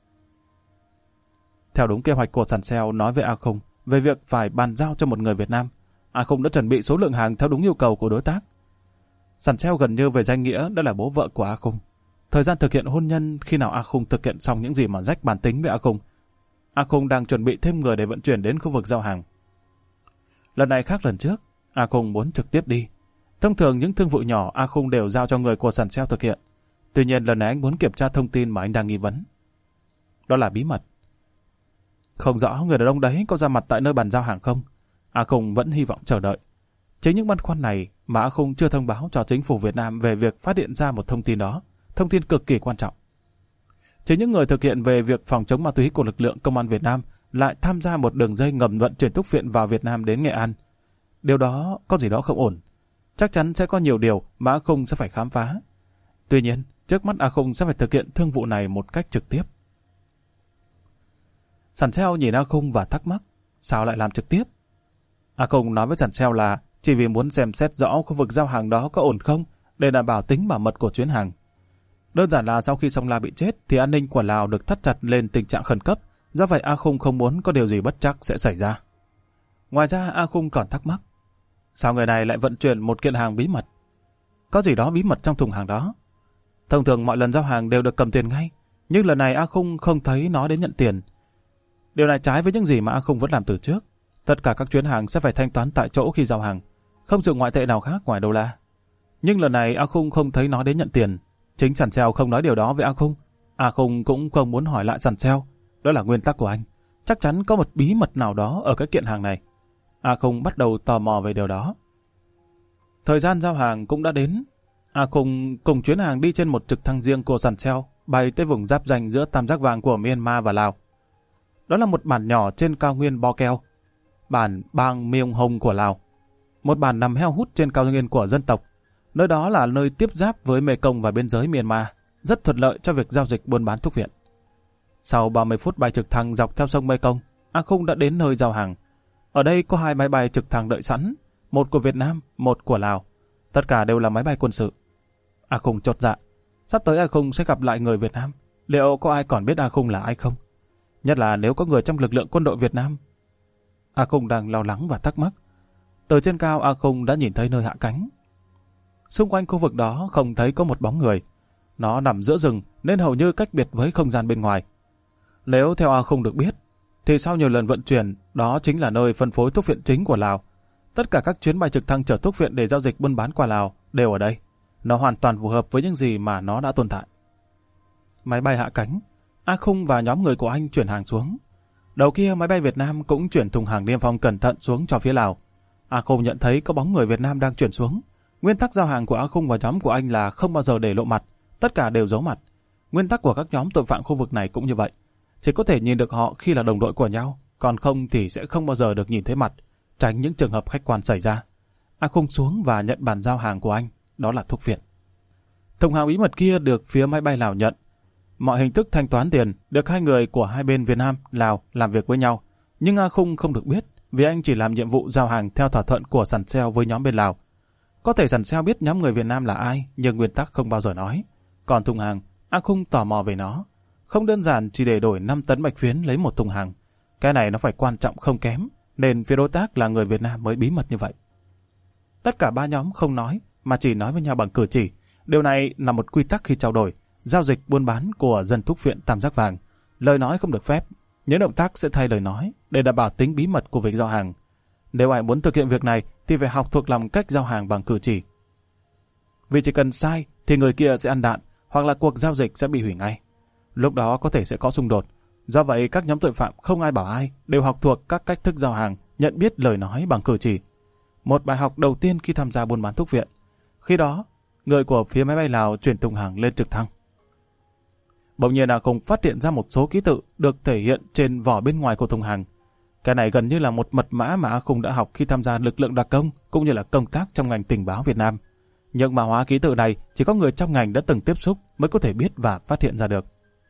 Theo đúng kế hoạch của Sàn Treo nói với A Khung về việc phải bàn giao cho một người Việt Nam, A Khung đã chuẩn bị số lượng hàng theo đúng yêu cầu của đối tác. Sàn Treo gần như về danh nghĩa đã là bố vợ của A Khung. Thời gian thực hiện hôn nhân khi nào A Khung thực hiện xong những gì mà Jack bàn tính với A Khung, A Khung đang chuẩn bị thêm người để vận chuyển đến khu vực giao hàng. Lần này khác lần trước, A Khung muốn trực tiếp đi. Thông thường những thương vụ nhỏ A Khung đều giao cho người của Sàn Treo thực hiện. Tuy nhiên lần này anh muốn kiểm tra thông tin mà anh đang nghi vấn. Đó là bí mật. Không rõ người đàn ông đấy có ra mặt tại nơi bàn giao hàng không. A Khung vẫn hy vọng chờ đợi. Chính những băn khoăn này mà A Khung chưa thông báo cho chính phủ Việt Nam về việc phát hiện ra một thông tin đó, thông tin cực kỳ quan trọng. Chính những người thực hiện về việc phòng chống ma túy của lực lượng công an Việt Nam lại tham gia một đường dây ngầm vận chuyển thuốc phiện vào Việt Nam đến Nghệ An. Điều đó có gì đó không ổn. Chắc chắn sẽ có nhiều điều mà A Khung sẽ phải khám phá. Tuy nhiên, trước mắt A Khung sẽ phải thực hiện thương vụ này một cách trực tiếp. Sàn Treo nhìn A Khung và thắc mắc, sao lại làm trực tiếp? A Khung nói với Sàn Treo là chỉ vì muốn xem xét rõ khu vực giao hàng đó có ổn không để đảm bảo tính bảo mật của chuyến hàng. Đơn giản là sau khi Song La bị chết thì an ninh của Lào được thắt chặt lên tình trạng khẩn cấp, do vậy A Khung không muốn có điều gì bất trắc sẽ xảy ra. Ngoài ra A Khung còn thắc mắc, sao người này lại vận chuyển một kiện hàng bí mật? Có gì đó bí mật trong thùng hàng đó. Thông thường mọi lần giao hàng đều được cầm tiền ngay, nhưng lần này A Khung không thấy nó đến nhận tiền. Điều này trái với những gì mà A Khung vẫn làm từ trước. Tất cả các chuyến hàng sẽ phải thanh toán tại chỗ khi giao hàng, không dùng ngoại tệ nào khác ngoài đô la. Nhưng lần này A Khung không thấy nó đến nhận tiền. Chính Sàn Seo không nói điều đó với A Khung. A Khung cũng không muốn hỏi lại Sàn Seo. Đó là nguyên tắc của anh. Chắc chắn có một bí mật nào đó ở cái kiện hàng này. A Khung bắt đầu tò mò về điều đó. Thời gian giao hàng cũng đã đến. A Khung cùng chuyến hàng đi trên một trực thăng riêng của Sàn Seo, bay tới vùng giáp ranh giữa tam giác vàng của Myanmar và Lào. Đó là một bản nhỏ trên cao nguyên Bo Keo, bản bang Myong Hong của Lào. Một bản nằm heo hút trên cao nguyên của dân tộc. Nơi đó là nơi tiếp giáp với Mekong và biên giới Myanmar, rất thuận lợi cho việc giao dịch buôn bán thuốc viện. Sau ba mươi phút bay trực thăng dọc theo sông Mekong, A Khung đã đến nơi giao hàng. Ở đây có hai máy bay trực thăng đợi sẵn, một của Việt Nam, một của Lào. Tất cả đều là máy bay quân sự. A Khung chột dạ, sắp tới A Khung sẽ gặp lại người Việt Nam. Liệu có ai còn biết A Khung là ai không? Nhất là nếu có người trong lực lượng quân đội Việt Nam. A Khung đang lo lắng và thắc mắc. Từ trên cao A Khung đã nhìn thấy nơi hạ cánh. Xung quanh khu vực đó không thấy có một bóng người. Nó nằm giữa rừng nên hầu như cách biệt với không gian bên ngoài. Nếu theo A Khung được biết, thì sau nhiều lần vận chuyển, đó chính là nơi phân phối thuốc viện chính của Lào. Tất cả các chuyến bay trực thăng chở thuốc viện để giao dịch buôn bán qua Lào đều ở đây. Nó hoàn toàn phù hợp với những gì mà nó đã tồn tại. Máy bay hạ cánh, A Khung và nhóm người của anh chuyển hàng xuống. Đầu kia máy bay Việt Nam cũng chuyển thùng hàng niêm phong cẩn thận xuống cho phía Lào. A Khung nhận thấy có bóng người Việt Nam đang chuyển xuống. Nguyên tắc giao hàng của A Khung và nhóm của anh là không bao giờ để lộ mặt, tất cả đều giấu mặt. Nguyên tắc của các nhóm tội phạm khu vực này cũng như vậy. Chỉ có thể nhìn được họ khi là đồng đội của nhau, còn không thì sẽ không bao giờ được nhìn thấy mặt, tránh những trường hợp khách quan xảy ra. A Khung xuống và nhận bàn giao hàng của anh, đó là thuốc viện. Thùng hàng bí mật kia được phía máy bay Lào nhận. Mọi hình thức thanh toán tiền được hai người của hai bên Việt Nam, Lào làm việc với nhau. Nhưng A Khung không được biết vì anh chỉ làm nhiệm vụ giao hàng theo thỏa thuận của Sàn Seo với nhóm bên Lào. Có thể Sàn Seo biết nhóm người Việt Nam là ai, nhưng nguyên tắc không bao giờ nói. Còn thùng hàng, A Khung tò mò về nó. Không đơn giản chỉ để đổi năm tấn bạch phiến lấy một thùng hàng. Cái này nó phải quan trọng không kém, nên phía đối tác là người Việt Nam mới bí mật như vậy. Tất cả ba nhóm không nói, mà chỉ nói với nhau bằng cử chỉ. Điều này là một quy tắc khi trao đổi, giao dịch buôn bán của dân thuốc viện tam giác vàng. Lời nói không được phép, những động tác sẽ thay lời nói để đảm bảo tính bí mật của việc giao hàng. Nếu ai muốn thực hiện việc này thì phải học thuộc lòng cách giao hàng bằng cử chỉ. Vì chỉ cần sai thì người kia sẽ ăn đạn, hoặc là cuộc giao dịch sẽ bị hủy ngay. Lúc đó có thể sẽ có xung đột. Do vậy các nhóm tội phạm không ai bảo ai đều học thuộc các cách thức giao hàng, nhận biết lời nói bằng cử chỉ. Một bài học đầu tiên khi tham gia buôn bán thuốc viện. Khi đó, người của phía máy bay Lào chuyển thùng hàng lên trực thăng. Bỗng nhiên A Khung phát hiện ra một số ký tự được thể hiện trên vỏ bên ngoài của thùng hàng. Cái này gần như là một mật mã mà A Khung đã học khi tham gia lực lượng đặc công cũng như là công tác trong ngành tình báo Việt Nam. Nhưng mã hóa ký tự này chỉ có người trong ngành đã từng tiếp xúc mới có thể biết và phát hiện ra được.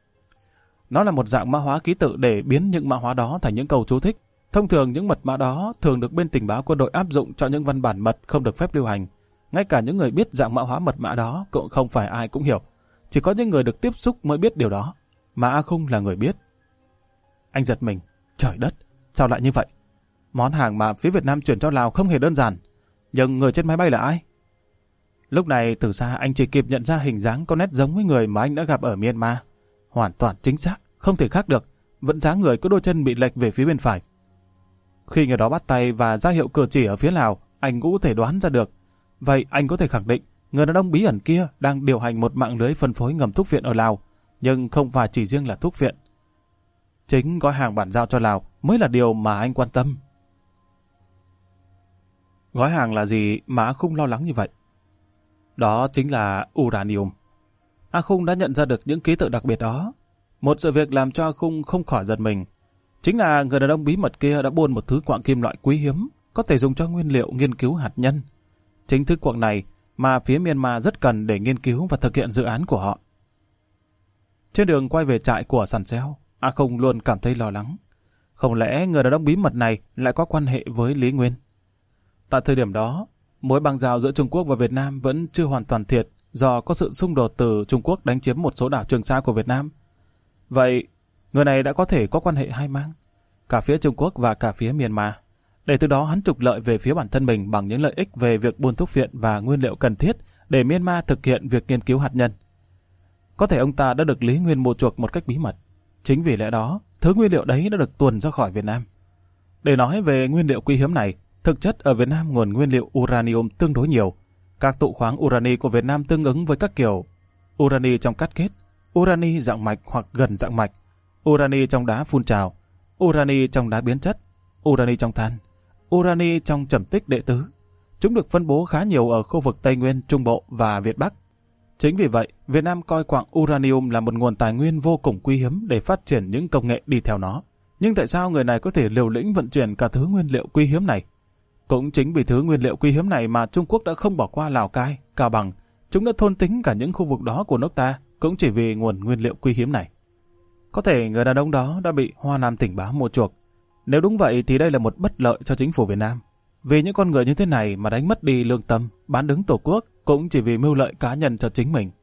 Nó là một dạng mã hóa ký tự để biến những mã hóa đó thành những câu chú thích. Thông thường những mật mã đó thường được bên tình báo quân đội áp dụng cho những văn bản mật không được phép lưu hành. Ngay cả những người biết dạng mã hóa mật mã đó cũng không phải ai cũng hiểu. Chỉ có những người được tiếp xúc mới biết điều đó. Mà A Khung là người biết. Anh giật mình. Trời đất, sao lại như vậy? Món hàng mà phía Việt Nam chuyển cho Lào không hề đơn giản. Nhưng người trên máy bay là ai? Lúc này từ xa anh chỉ kịp nhận ra hình dáng có nét giống với người mà anh đã gặp ở Myanmar. Hoàn toàn chính xác, không thể khác được. Vẫn dáng người có đôi chân bị lệch về phía bên phải. Khi người đó bắt tay và ra hiệu cử chỉ ở phía Lào, anh cũng có thể đoán ra được. Vậy anh có thể khẳng định người đàn ông bí ẩn kia đang điều hành một mạng lưới phân phối ngầm thuốc viện ở Lào, nhưng không phải chỉ riêng là thuốc viện. Chính gói hàng bản giao cho Lào mới là điều mà anh quan tâm. Gói hàng là gì mà A Khung lo lắng như vậy? Đó chính là uranium. A Khung đã nhận ra được những ký tự đặc biệt đó. Một sự việc làm cho A Khung không khỏi giật mình. Chính là người đàn ông bí mật kia đã buôn một thứ quặng kim loại quý hiếm, có thể dùng cho nguyên liệu nghiên cứu hạt nhân. Chính thứ quặng này mà phía Myanmar rất cần để nghiên cứu và thực hiện dự án của họ. Trên đường quay về trại của Sàn Seo, A Khung luôn cảm thấy lo lắng. Không lẽ người đàn ông bí mật này lại có quan hệ với Lý Nguyên? Tại thời điểm đó, mối bang giao giữa Trung Quốc và Việt Nam vẫn chưa hoàn toàn thiệt. do có sự xung đột từ Trung Quốc đánh chiếm một số đảo Trường Sa của Việt Nam. Vậy, người này đã có thể có quan hệ hai mang, cả phía Trung Quốc và cả phía Myanmar, để từ đó hắn trục lợi về phía bản thân mình bằng những lợi ích về việc buôn thuốc viện và nguyên liệu cần thiết để Myanmar thực hiện việc nghiên cứu hạt nhân. Có thể ông ta đã được Lý Nguyên mua chuộc một cách bí mật. Chính vì lẽ đó, thứ nguyên liệu đấy đã được tuồn ra khỏi Việt Nam. Để nói về nguyên liệu quý hiếm này, thực chất ở Việt Nam nguồn nguyên liệu uranium tương đối nhiều. Các tụ khoáng urani của Việt Nam tương ứng với các kiểu urani trong cát kết, urani dạng mạch hoặc gần dạng mạch, urani trong đá phun trào, urani trong đá biến chất, urani trong than, urani trong trầm tích đệ tứ. Chúng được phân bố khá nhiều ở khu vực Tây Nguyên, Trung Bộ và Việt Bắc. Chính vì vậy, Việt Nam coi quặng uranium là một nguồn tài nguyên vô cùng quý hiếm để phát triển những công nghệ đi theo nó. Nhưng tại sao người này có thể liều lĩnh vận chuyển cả thứ nguyên liệu quý hiếm này? Cũng chính vì thứ nguyên liệu quý hiếm này mà Trung Quốc đã không bỏ qua Lào Cai, Cao Bằng. Chúng đã thôn tính cả những khu vực đó của nước ta, cũng chỉ vì nguồn nguyên liệu quý hiếm này. Có thể người đàn ông đó đã bị Hoa Nam tình báo mua chuộc. Nếu đúng vậy thì đây là một bất lợi cho chính phủ Việt Nam. Vì những con người như thế này mà đánh mất đi lương tâm, bán đứng tổ quốc cũng chỉ vì mưu lợi cá nhân cho chính mình.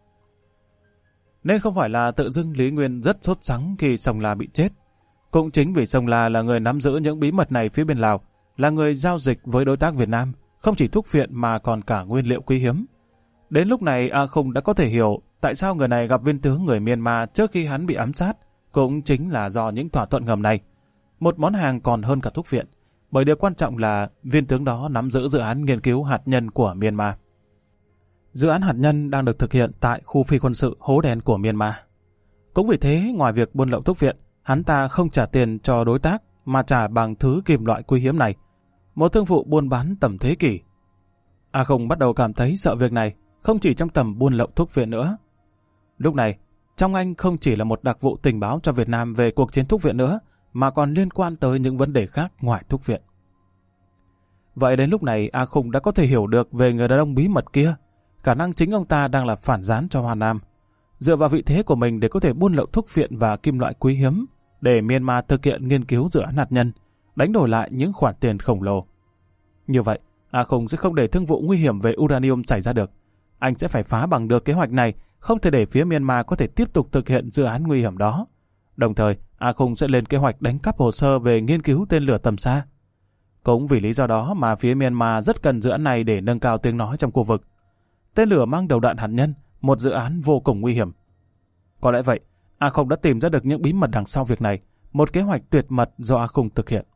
Nên không phải là tự dưng Lý Nguyên rất sốt sắng khi Sông La bị chết. Cũng chính vì Sông La là người nắm giữ những bí mật này phía bên Lào, là người giao dịch với đối tác Việt Nam, không chỉ thuốc viện mà còn cả nguyên liệu quý hiếm. Đến lúc này A Không đã có thể hiểu tại sao người này gặp viên tướng người Myanmar trước khi hắn bị ám sát, cũng chính là do những thỏa thuận ngầm này. Một món hàng còn hơn cả thuốc viện, bởi điều quan trọng là viên tướng đó nắm giữ dự án nghiên cứu hạt nhân của Myanmar. Dự án hạt nhân đang được thực hiện tại khu phi quân sự Hố Đen của Myanmar. Cũng vì thế, ngoài việc buôn lậu thuốc viện, hắn ta không trả tiền cho đối tác mà trả bằng thứ kim loại quý hiếm này, một thương vụ buôn bán tầm thế kỷ. A Không bắt đầu cảm thấy sợ việc này, không chỉ trong tầm buôn lậu thuốc viện nữa. Lúc này, trong anh không chỉ là một đặc vụ tình báo cho Việt Nam về cuộc chiến thuốc viện nữa, mà còn liên quan tới những vấn đề khác ngoài thuốc viện. Vậy đến lúc này A Không đã có thể hiểu được về người đàn ông bí mật kia, khả năng chính ông ta đang là phản gián cho Hoa Nam, dựa vào vị thế của mình để có thể buôn lậu thuốc viện và kim loại quý hiếm, để Myanmar thực hiện nghiên cứu dự án hạt nhân, đánh đổi lại những khoản tiền khổng lồ. Như vậy, A Không sẽ không để thương vụ nguy hiểm về uranium xảy ra được. Anh sẽ phải phá bằng được kế hoạch này, không thể để phía Myanmar có thể tiếp tục thực hiện dự án nguy hiểm đó. Đồng thời, A Không sẽ lên kế hoạch đánh cắp hồ sơ về nghiên cứu tên lửa tầm xa. Cũng vì lý do đó mà phía Myanmar rất cần dự án này để nâng cao tiếng nói trong khu vực. Tên lửa mang đầu đạn hạt nhân, một dự án vô cùng nguy hiểm. Có lẽ vậy, A Không đã tìm ra được những bí mật đằng sau việc này, một kế hoạch tuyệt mật do A Không thực hiện.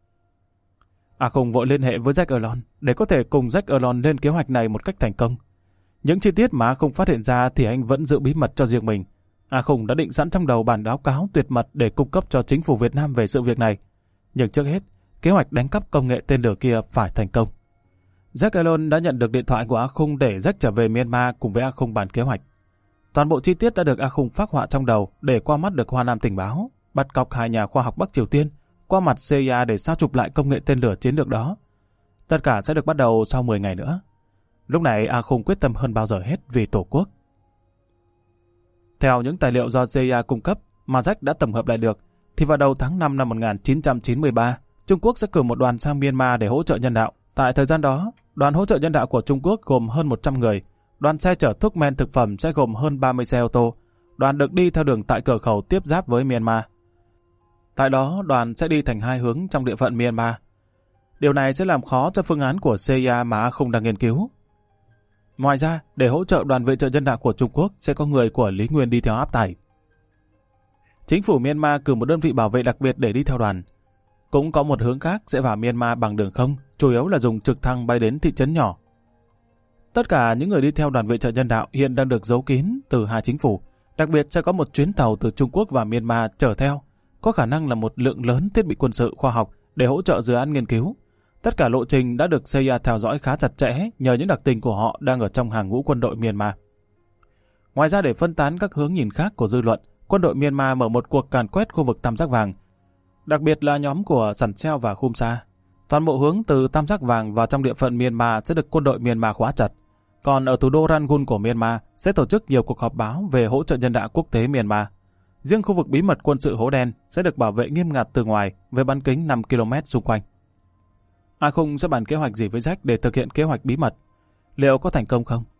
A Không vội liên hệ với Jack Erlon để có thể cùng Jack Erlon lên kế hoạch này một cách thành công. Những chi tiết mà A Không phát hiện ra thì anh vẫn giữ bí mật cho riêng mình. A Không đã định sẵn trong đầu bản báo cáo tuyệt mật để cung cấp cho chính phủ Việt Nam về sự việc này. Nhưng trước hết, kế hoạch đánh cắp công nghệ tên lửa kia phải thành công. Jack Erlon đã nhận được điện thoại của A Không để Jack trở về Myanmar cùng với A Không bàn kế hoạch. Toàn bộ chi tiết đã được A Không phác họa trong đầu để qua mắt được Hoa Nam tình báo, bắt cóc hai nhà khoa học Bắc Triều Tiên, qua mặt xê i a để sao chụp lại công nghệ tên lửa chiến lược đó. Tất cả sẽ được bắt đầu sau mười ngày nữa. Lúc này A Không quyết tâm hơn bao giờ hết vì Tổ quốc. Theo những tài liệu do xê i a cung cấp mà Jack đã tổng hợp lại được, thì vào đầu tháng năm năm một nghìn chín trăm chín mươi ba, Trung Quốc sẽ cử một đoàn sang Myanmar để hỗ trợ nhân đạo. Tại thời gian đó, đoàn hỗ trợ nhân đạo của Trung Quốc gồm hơn một trăm người, đoàn xe chở thuốc men thực phẩm sẽ gồm hơn ba mươi xe ô tô, đoàn được đi theo đường tại cửa khẩu tiếp giáp với Myanmar. Tại đó, đoàn sẽ đi thành hai hướng trong địa phận Myanmar. Điều này sẽ làm khó cho phương án của xê i a mà A Không đang nghiên cứu. Ngoài ra, để hỗ trợ đoàn viện trợ nhân đạo của Trung Quốc sẽ có người của Lý Nguyên đi theo áp tải. Chính phủ Myanmar cử một đơn vị bảo vệ đặc biệt để đi theo đoàn. Cũng có một hướng khác sẽ vào Myanmar bằng đường không, chủ yếu là dùng trực thăng bay đến thị trấn nhỏ. Tất cả những người đi theo đoàn viện trợ nhân đạo hiện đang được giấu kín từ hai chính phủ, đặc biệt sẽ có một chuyến tàu từ Trung Quốc và Myanmar chở theo, có khả năng là một lượng lớn thiết bị quân sự khoa học để hỗ trợ dự án nghiên cứu. Tất cả lộ trình đã được xê i a theo dõi khá chặt chẽ nhờ những đặc tình của họ đang ở trong hàng ngũ quân đội Myanmar. Ngoài ra để phân tán các hướng nhìn khác của dư luận, quân đội Myanmar mở một cuộc càn quét khu vực Tam Giác Vàng, đặc biệt là nhóm của Sẵn Seo và Khum Sa. Toàn bộ hướng từ Tam Giác Vàng vào trong địa phận Myanmar sẽ được quân đội Myanmar khóa chặt. Còn ở thủ đô Rangoon của Myanmar sẽ tổ chức nhiều cuộc họp báo về hỗ trợ nhân đạo quốc tế Myanmar. Riêng khu vực bí mật quân sự Hố Đen sẽ được bảo vệ nghiêm ngặt từ ngoài với bán kính năm ki lô mét xung quanh. A Không sẽ bàn kế hoạch gì với Jack để thực hiện kế hoạch bí mật? Liệu có thành công không?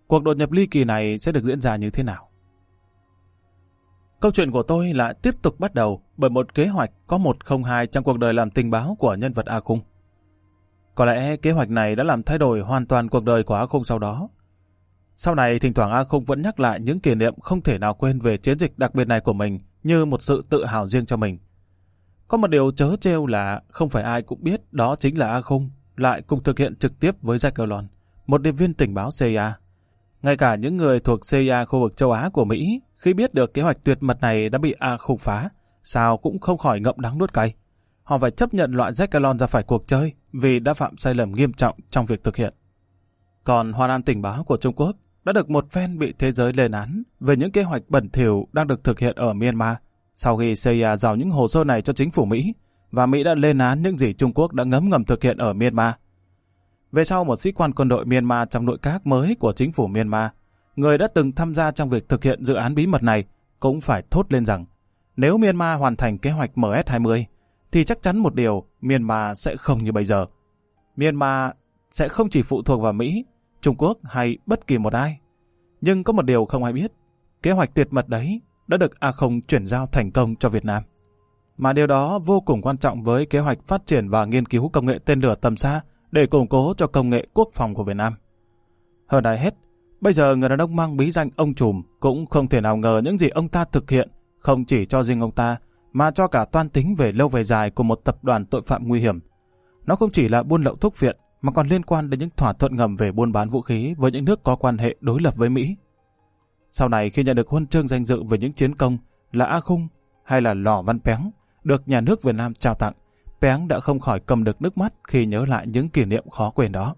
cuộc đột nhập ly kỳ này sẽ được diễn ra như thế nào? Câu chuyện của tôi lại tiếp tục bắt đầu bởi một kế hoạch có một không hai trong cuộc đời làm tình báo của nhân vật A Khung. Có lẽ kế hoạch này đã làm thay đổi hoàn toàn cuộc đời của A Khung sau đó. Sau này thỉnh thoảng A Khung vẫn nhắc lại những kỷ niệm không thể nào quên về chiến dịch đặc biệt này của mình như một sự tự hào riêng cho mình. Có một điều trớ trêu là không phải ai cũng biết đó chính là A Khung lại cùng thực hiện trực tiếp với Jack Erlon, một điệp viên tình báo C I A. Ngay cả những người thuộc C I A khu vực châu Á của Mỹ khi biết được kế hoạch tuyệt mật này đã bị A Khung phá, sao cũng không khỏi ngậm đắng nuốt cay. Họ phải chấp nhận loại Jack Erlon ra khỏi cuộc chơi vì đã phạm sai lầm nghiêm trọng trong việc thực hiện. Còn Hoàn An tình báo của Trung Quốc đã được một phen bị thế giới lên án về những kế hoạch bẩn thỉu đang được thực hiện ở Myanmar sau khi C I A giao những hồ sơ này cho chính phủ Mỹ, và Mỹ đã lên án những gì Trung Quốc đã ngấm ngầm thực hiện ở Myanmar. Về sau, một sĩ quan quân đội Myanmar trong nội các mới của chính phủ Myanmar, người đã từng tham gia trong việc thực hiện dự án bí mật này, cũng phải thốt lên rằng nếu Myanmar hoàn thành kế hoạch M S hai mươi thì chắc chắn một điều, Myanmar sẽ không như bây giờ. Myanmar sẽ không chỉ phụ thuộc vào Mỹ, Trung Quốc hay bất kỳ một ai. Nhưng có một điều không ai biết, kế hoạch tuyệt mật đấy đã được A Khung chuyển giao thành công cho Việt Nam. Mà điều đó vô cùng quan trọng với kế hoạch phát triển và nghiên cứu công nghệ tên lửa tầm xa để củng cố cho công nghệ quốc phòng của Việt Nam. Hơn ai hết, bây giờ người đàn ông mang bí danh ông trùm cũng không thể nào ngờ những gì ông ta thực hiện không chỉ cho riêng ông ta, mà cho cả toan tính về lâu về dài của một tập đoàn tội phạm nguy hiểm. Nó không chỉ là buôn lậu thuốc viện, mà còn liên quan đến những thỏa thuận ngầm về buôn bán vũ khí với những nước có quan hệ đối lập với Mỹ. Sau này khi nhận được huân chương danh dự về những chiến công là A Khung hay là Lò Văn Péng được nhà nước Việt Nam trao tặng, Péng đã không khỏi cầm được nước mắt khi nhớ lại những kỷ niệm khó quên đó.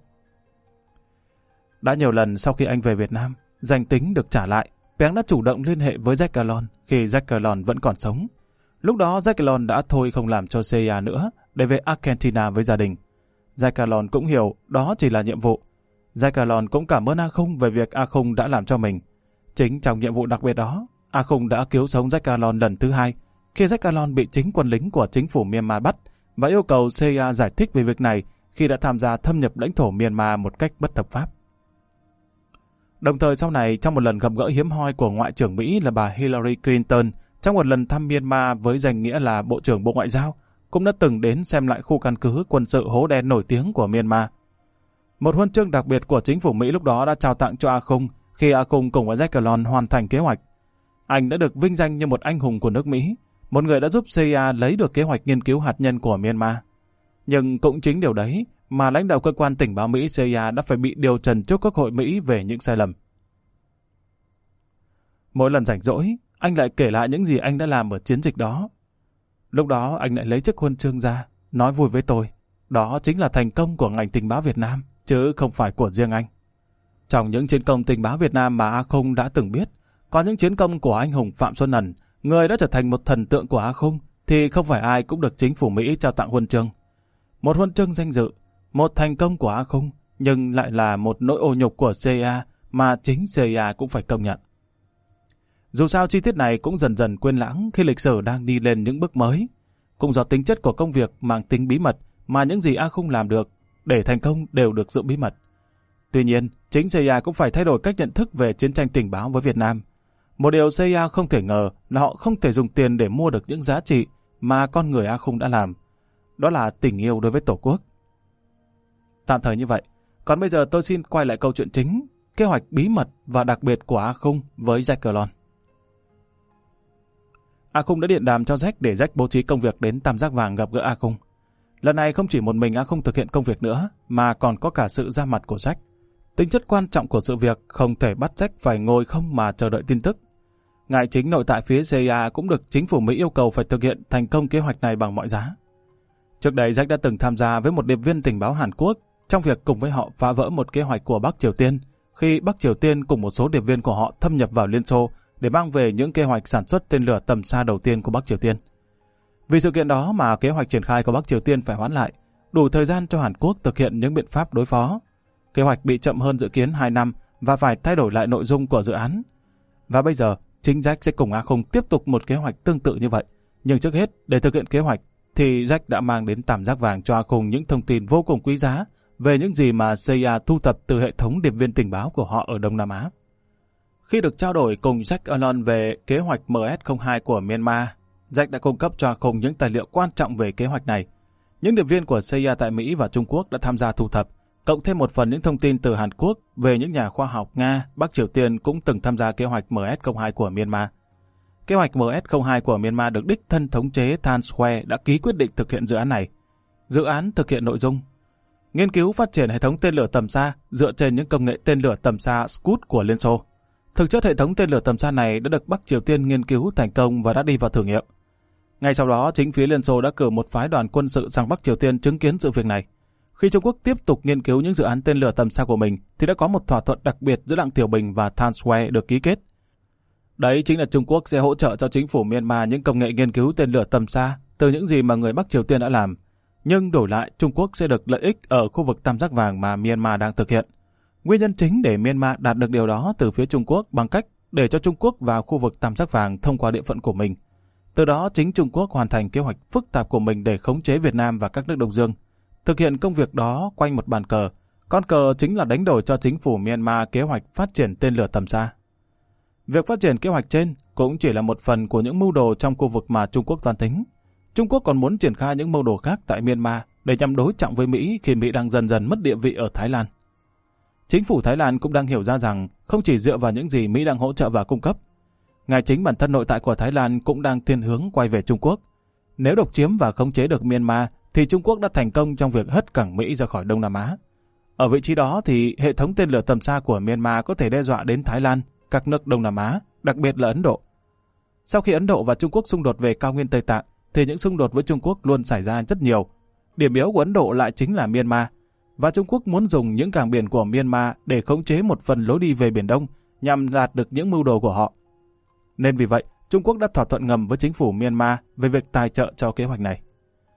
Đã nhiều lần sau khi anh về Việt Nam, danh tính được trả lại, Péng đã chủ động liên hệ với Jack Erlon khi Jack Erlon vẫn còn sống. Lúc đó Jack Erlon đã thôi không làm cho C I A nữa để về Argentina với gia đình. Jack Erlon cũng hiểu đó chỉ là nhiệm vụ. Jack Erlon cũng cảm ơn A Khung về việc A Khung đã làm cho mình. Chính trong nhiệm vụ đặc biệt đó, A Khung đã cứu sống Jack Erlon lần thứ hai khi Jack Erlon bị chính quân lính của chính phủ Myanmar bắt và yêu cầu C I A giải thích về việc này khi đã tham gia thâm nhập lãnh thổ Myanmar một cách bất hợp pháp. Đồng thời sau này, trong một lần gặp gỡ hiếm hoi của Ngoại trưởng Mỹ là bà Hillary Clinton, trong một lần thăm Myanmar với danh nghĩa là Bộ trưởng Bộ Ngoại giao, cũng đã từng đến xem lại khu căn cứ quân sự hố đen nổi tiếng của Myanmar. Một huân chương đặc biệt của chính phủ Mỹ lúc đó đã trao tặng cho A Khung khi A Khung cùng với Jack Erlon hoàn thành kế hoạch. Anh đã được vinh danh như một anh hùng của nước Mỹ, một người đã giúp C I A lấy được kế hoạch nghiên cứu hạt nhân của Myanmar. Nhưng cũng chính điều đấy mà lãnh đạo cơ quan tình báo Mỹ C I A đã phải bị điều trần trước Quốc hội Mỹ về những sai lầm. Mỗi lần rảnh rỗi, anh lại kể lại những gì anh đã làm ở chiến dịch đó. Lúc đó anh lại lấy chiếc huân chương ra, nói vui với tôi. Đó chính là thành công của ngành tình báo Việt Nam, chứ không phải của riêng anh. Trong những chiến công tình báo Việt Nam mà A Khung đã từng biết, có những chiến công của anh hùng Phạm Xuân Ẩn, người đã trở thành một thần tượng của A Khung, thì không phải ai cũng được chính phủ Mỹ trao tặng huân chương. Một huân chương danh dự, một thành công của A Khung, nhưng lại là một nỗi ô nhục của C I A mà chính C I A cũng phải công nhận. Dù sao chi tiết này cũng dần dần quên lãng khi lịch sử đang đi lên những bước mới. Cũng do tính chất của công việc mang tính bí mật mà những gì A Khung làm được để thành công đều được giữ bí mật. Tuy nhiên, chính C I A cũng phải thay đổi cách nhận thức về chiến tranh tình báo với Việt Nam. Một điều C I A không thể ngờ là họ không thể dùng tiền để mua được những giá trị mà con người A Khung đã làm. Đó là tình yêu đối với Tổ quốc. Tạm thời như vậy. Còn bây giờ tôi xin quay lại câu chuyện chính, kế hoạch bí mật và đặc biệt của A Khung với Jack Erlon. A Khung đã điện đàm cho Jack để Jack bố trí công việc đến Tam Giác Vàng gặp gỡ A Khung. Lần này không chỉ một mình A Khung thực hiện công việc nữa, mà còn có cả sự ra mặt của Jack. Tính chất quan trọng của sự việc không thể bắt Jack phải ngồi không mà chờ đợi tin tức. Ngại chính nội tại phía C I A cũng được chính phủ Mỹ yêu cầu phải thực hiện thành công kế hoạch này bằng mọi giá. Trước đây Jack đã từng tham gia với một điệp viên tình báo Hàn Quốc trong việc cùng với họ phá vỡ một kế hoạch của Bắc Triều Tiên, khi Bắc Triều Tiên cùng một số điệp viên của họ thâm nhập vào Liên Xô để mang về những kế hoạch sản xuất tên lửa tầm xa đầu tiên của Bắc Triều Tiên. Vì sự kiện đó mà kế hoạch triển khai của Bắc Triều Tiên phải hoãn lại, đủ thời gian cho Hàn Quốc thực hiện những biện pháp đối phó. Kế hoạch bị chậm hơn dự kiến hai năm và phải thay đổi lại nội dung của dự án. Và bây giờ, chính Jack sẽ cùng A Khung tiếp tục một kế hoạch tương tự như vậy. Nhưng trước hết, để thực hiện kế hoạch, thì Jack đã mang đến Tam Giác Vàng cho A Khung những thông tin vô cùng quý giá về những gì mà xê i a thu thập từ hệ thống điệp viên tình báo của họ ở Đông Nam Á. Khi được trao đổi cùng Jack Alon về kế hoạch em ét không hai của Myanmar, Jack đã cung cấp cho Khung những tài liệu quan trọng về kế hoạch này. Những điệp viên của xê i a tại Mỹ và Trung Quốc đã tham gia thu thập, cộng thêm một phần những thông tin từ Hàn Quốc về những nhà khoa học Nga, Bắc Triều Tiên cũng từng tham gia kế hoạch em ét không hai của Myanmar. Kế hoạch em ét không hai của Myanmar được đích thân thống chế Than Square đã ký quyết định thực hiện dự án này. Dự án thực hiện nội dung nghiên cứu phát triển hệ thống tên lửa tầm xa dựa trên những công nghệ tên lửa tầm xa Scud của Liên Xô. Thực chất hệ thống tên lửa tầm xa này đã được Bắc Triều Tiên nghiên cứu thành công và đã đi vào thử nghiệm. Ngay sau đó, chính phía Liên Xô đã cử một phái đoàn quân sự sang Bắc Triều Tiên chứng kiến sự việc này. Khi Trung Quốc tiếp tục nghiên cứu những dự án tên lửa tầm xa của mình, thì đã có một thỏa thuận đặc biệt giữa Đặng Tiểu Bình và Than Square được ký kết. Đấy chính là Trung Quốc sẽ hỗ trợ cho chính phủ Myanmar những công nghệ nghiên cứu tên lửa tầm xa từ những gì mà người Bắc Triều Tiên đã làm. Nhưng đổi lại, Trung Quốc sẽ được lợi ích ở khu vực tam giác vàng mà Myanmar đang thực hiện. Nguyên nhân chính để Myanmar đạt được điều đó từ phía Trung Quốc bằng cách để cho Trung Quốc vào khu vực tam giác vàng thông qua địa phận của mình. Từ đó chính Trung Quốc hoàn thành kế hoạch phức tạp của mình để khống chế Việt Nam và các nước Đông Dương. Thực hiện công việc đó quanh một bàn cờ, con cờ chính là đánh đổi cho chính phủ Myanmar kế hoạch phát triển tên lửa tầm xa. Việc phát triển kế hoạch trên cũng chỉ là một phần của những mưu đồ trong khu vực mà Trung Quốc toan tính. Trung Quốc còn muốn triển khai những mưu đồ khác tại Myanmar để nhằm đối trọng với Mỹ khi Mỹ đang dần dần mất địa vị ở Thái Lan. Chính phủ Thái Lan cũng đang hiểu ra rằng không chỉ dựa vào những gì Mỹ đang hỗ trợ và cung cấp, ngay chính bản thân nội tại của Thái Lan cũng đang thiên hướng quay về Trung Quốc. Nếu độc chiếm và khống chế được Myanmar, thì Trung Quốc đã thành công trong việc hất cẳng Mỹ ra khỏi Đông Nam Á. Ở vị trí đó thì hệ thống tên lửa tầm xa của Myanmar có thể đe dọa đến Thái Lan, các nước Đông Nam Á, đặc biệt là Ấn Độ. Sau khi Ấn Độ và Trung Quốc xung đột về cao nguyên Tây Tạng, thì những xung đột với Trung Quốc luôn xảy ra rất nhiều. Điểm yếu của Ấn Độ lại chính là Myanmar, và Trung Quốc muốn dùng những cảng biển của Myanmar để khống chế một phần lối đi về Biển Đông nhằm đạt được những mưu đồ của họ. Nên vì vậy, Trung Quốc đã thỏa thuận ngầm với chính phủ Myanmar về việc tài trợ cho kế hoạch này.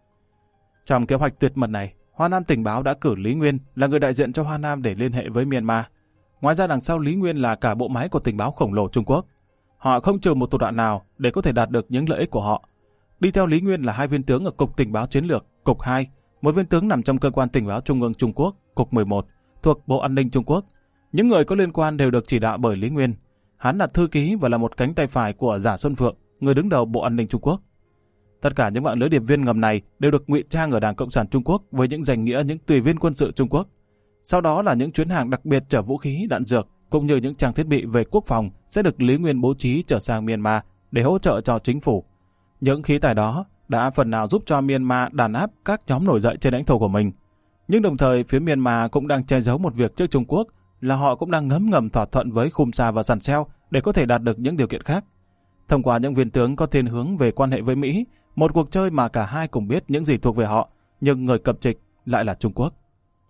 Trong kế hoạch tuyệt mật này, Hoa Nam tình báo đã cử Lý Nguyên là người đại diện cho Hoa Nam để liên hệ với Myanmar. Ngoài ra đằng sau Lý Nguyên là cả bộ máy của tình báo khổng lồ Trung Quốc. Họ không trừ một thủ đoạn nào để có thể đạt được những lợi ích của họ. Đi theo Lý Nguyên là hai viên tướng ở Cục Tình báo Chiến lược, Cục hai, một viên tướng nằm trong Cơ quan Tình báo Trung ương Trung Quốc, Cục mười một, thuộc Bộ An ninh Trung Quốc. Những người có liên quan đều được chỉ đạo bởi Lý Nguyên. Hắn là thư ký và là một cánh tay phải của Giả Xuân Phượng, người đứng đầu Bộ An ninh Trung Quốc. Tất cả những mạng lưới điệp viên ngầm này đều được ngụy trang ở Đảng Cộng sản Trung Quốc với những danh nghĩa những tùy viên quân sự Trung Quốc. Sau đó là những chuyến hàng đặc biệt chở vũ khí, đạn dược cũng như những trang thiết bị về quốc phòng sẽ được Lý Nguyên bố trí trở sang Myanmar để hỗ trợ cho chính phủ. Những khí tài đó đã phần nào giúp cho Myanmar đàn áp các nhóm nổi dậy trên lãnh thổ của mình. Nhưng đồng thời phía Myanmar cũng đang che giấu một việc trước Trung Quốc là họ cũng đang ngấm ngầm thỏa thuận với Khum Sa và Sàn Seo để có thể đạt được những điều kiện khác. Thông qua những viên tướng có thiên hướng về quan hệ với Mỹ, một cuộc chơi mà cả hai cùng biết những gì thuộc về họ, nhưng người cập trịch lại là Trung Quốc.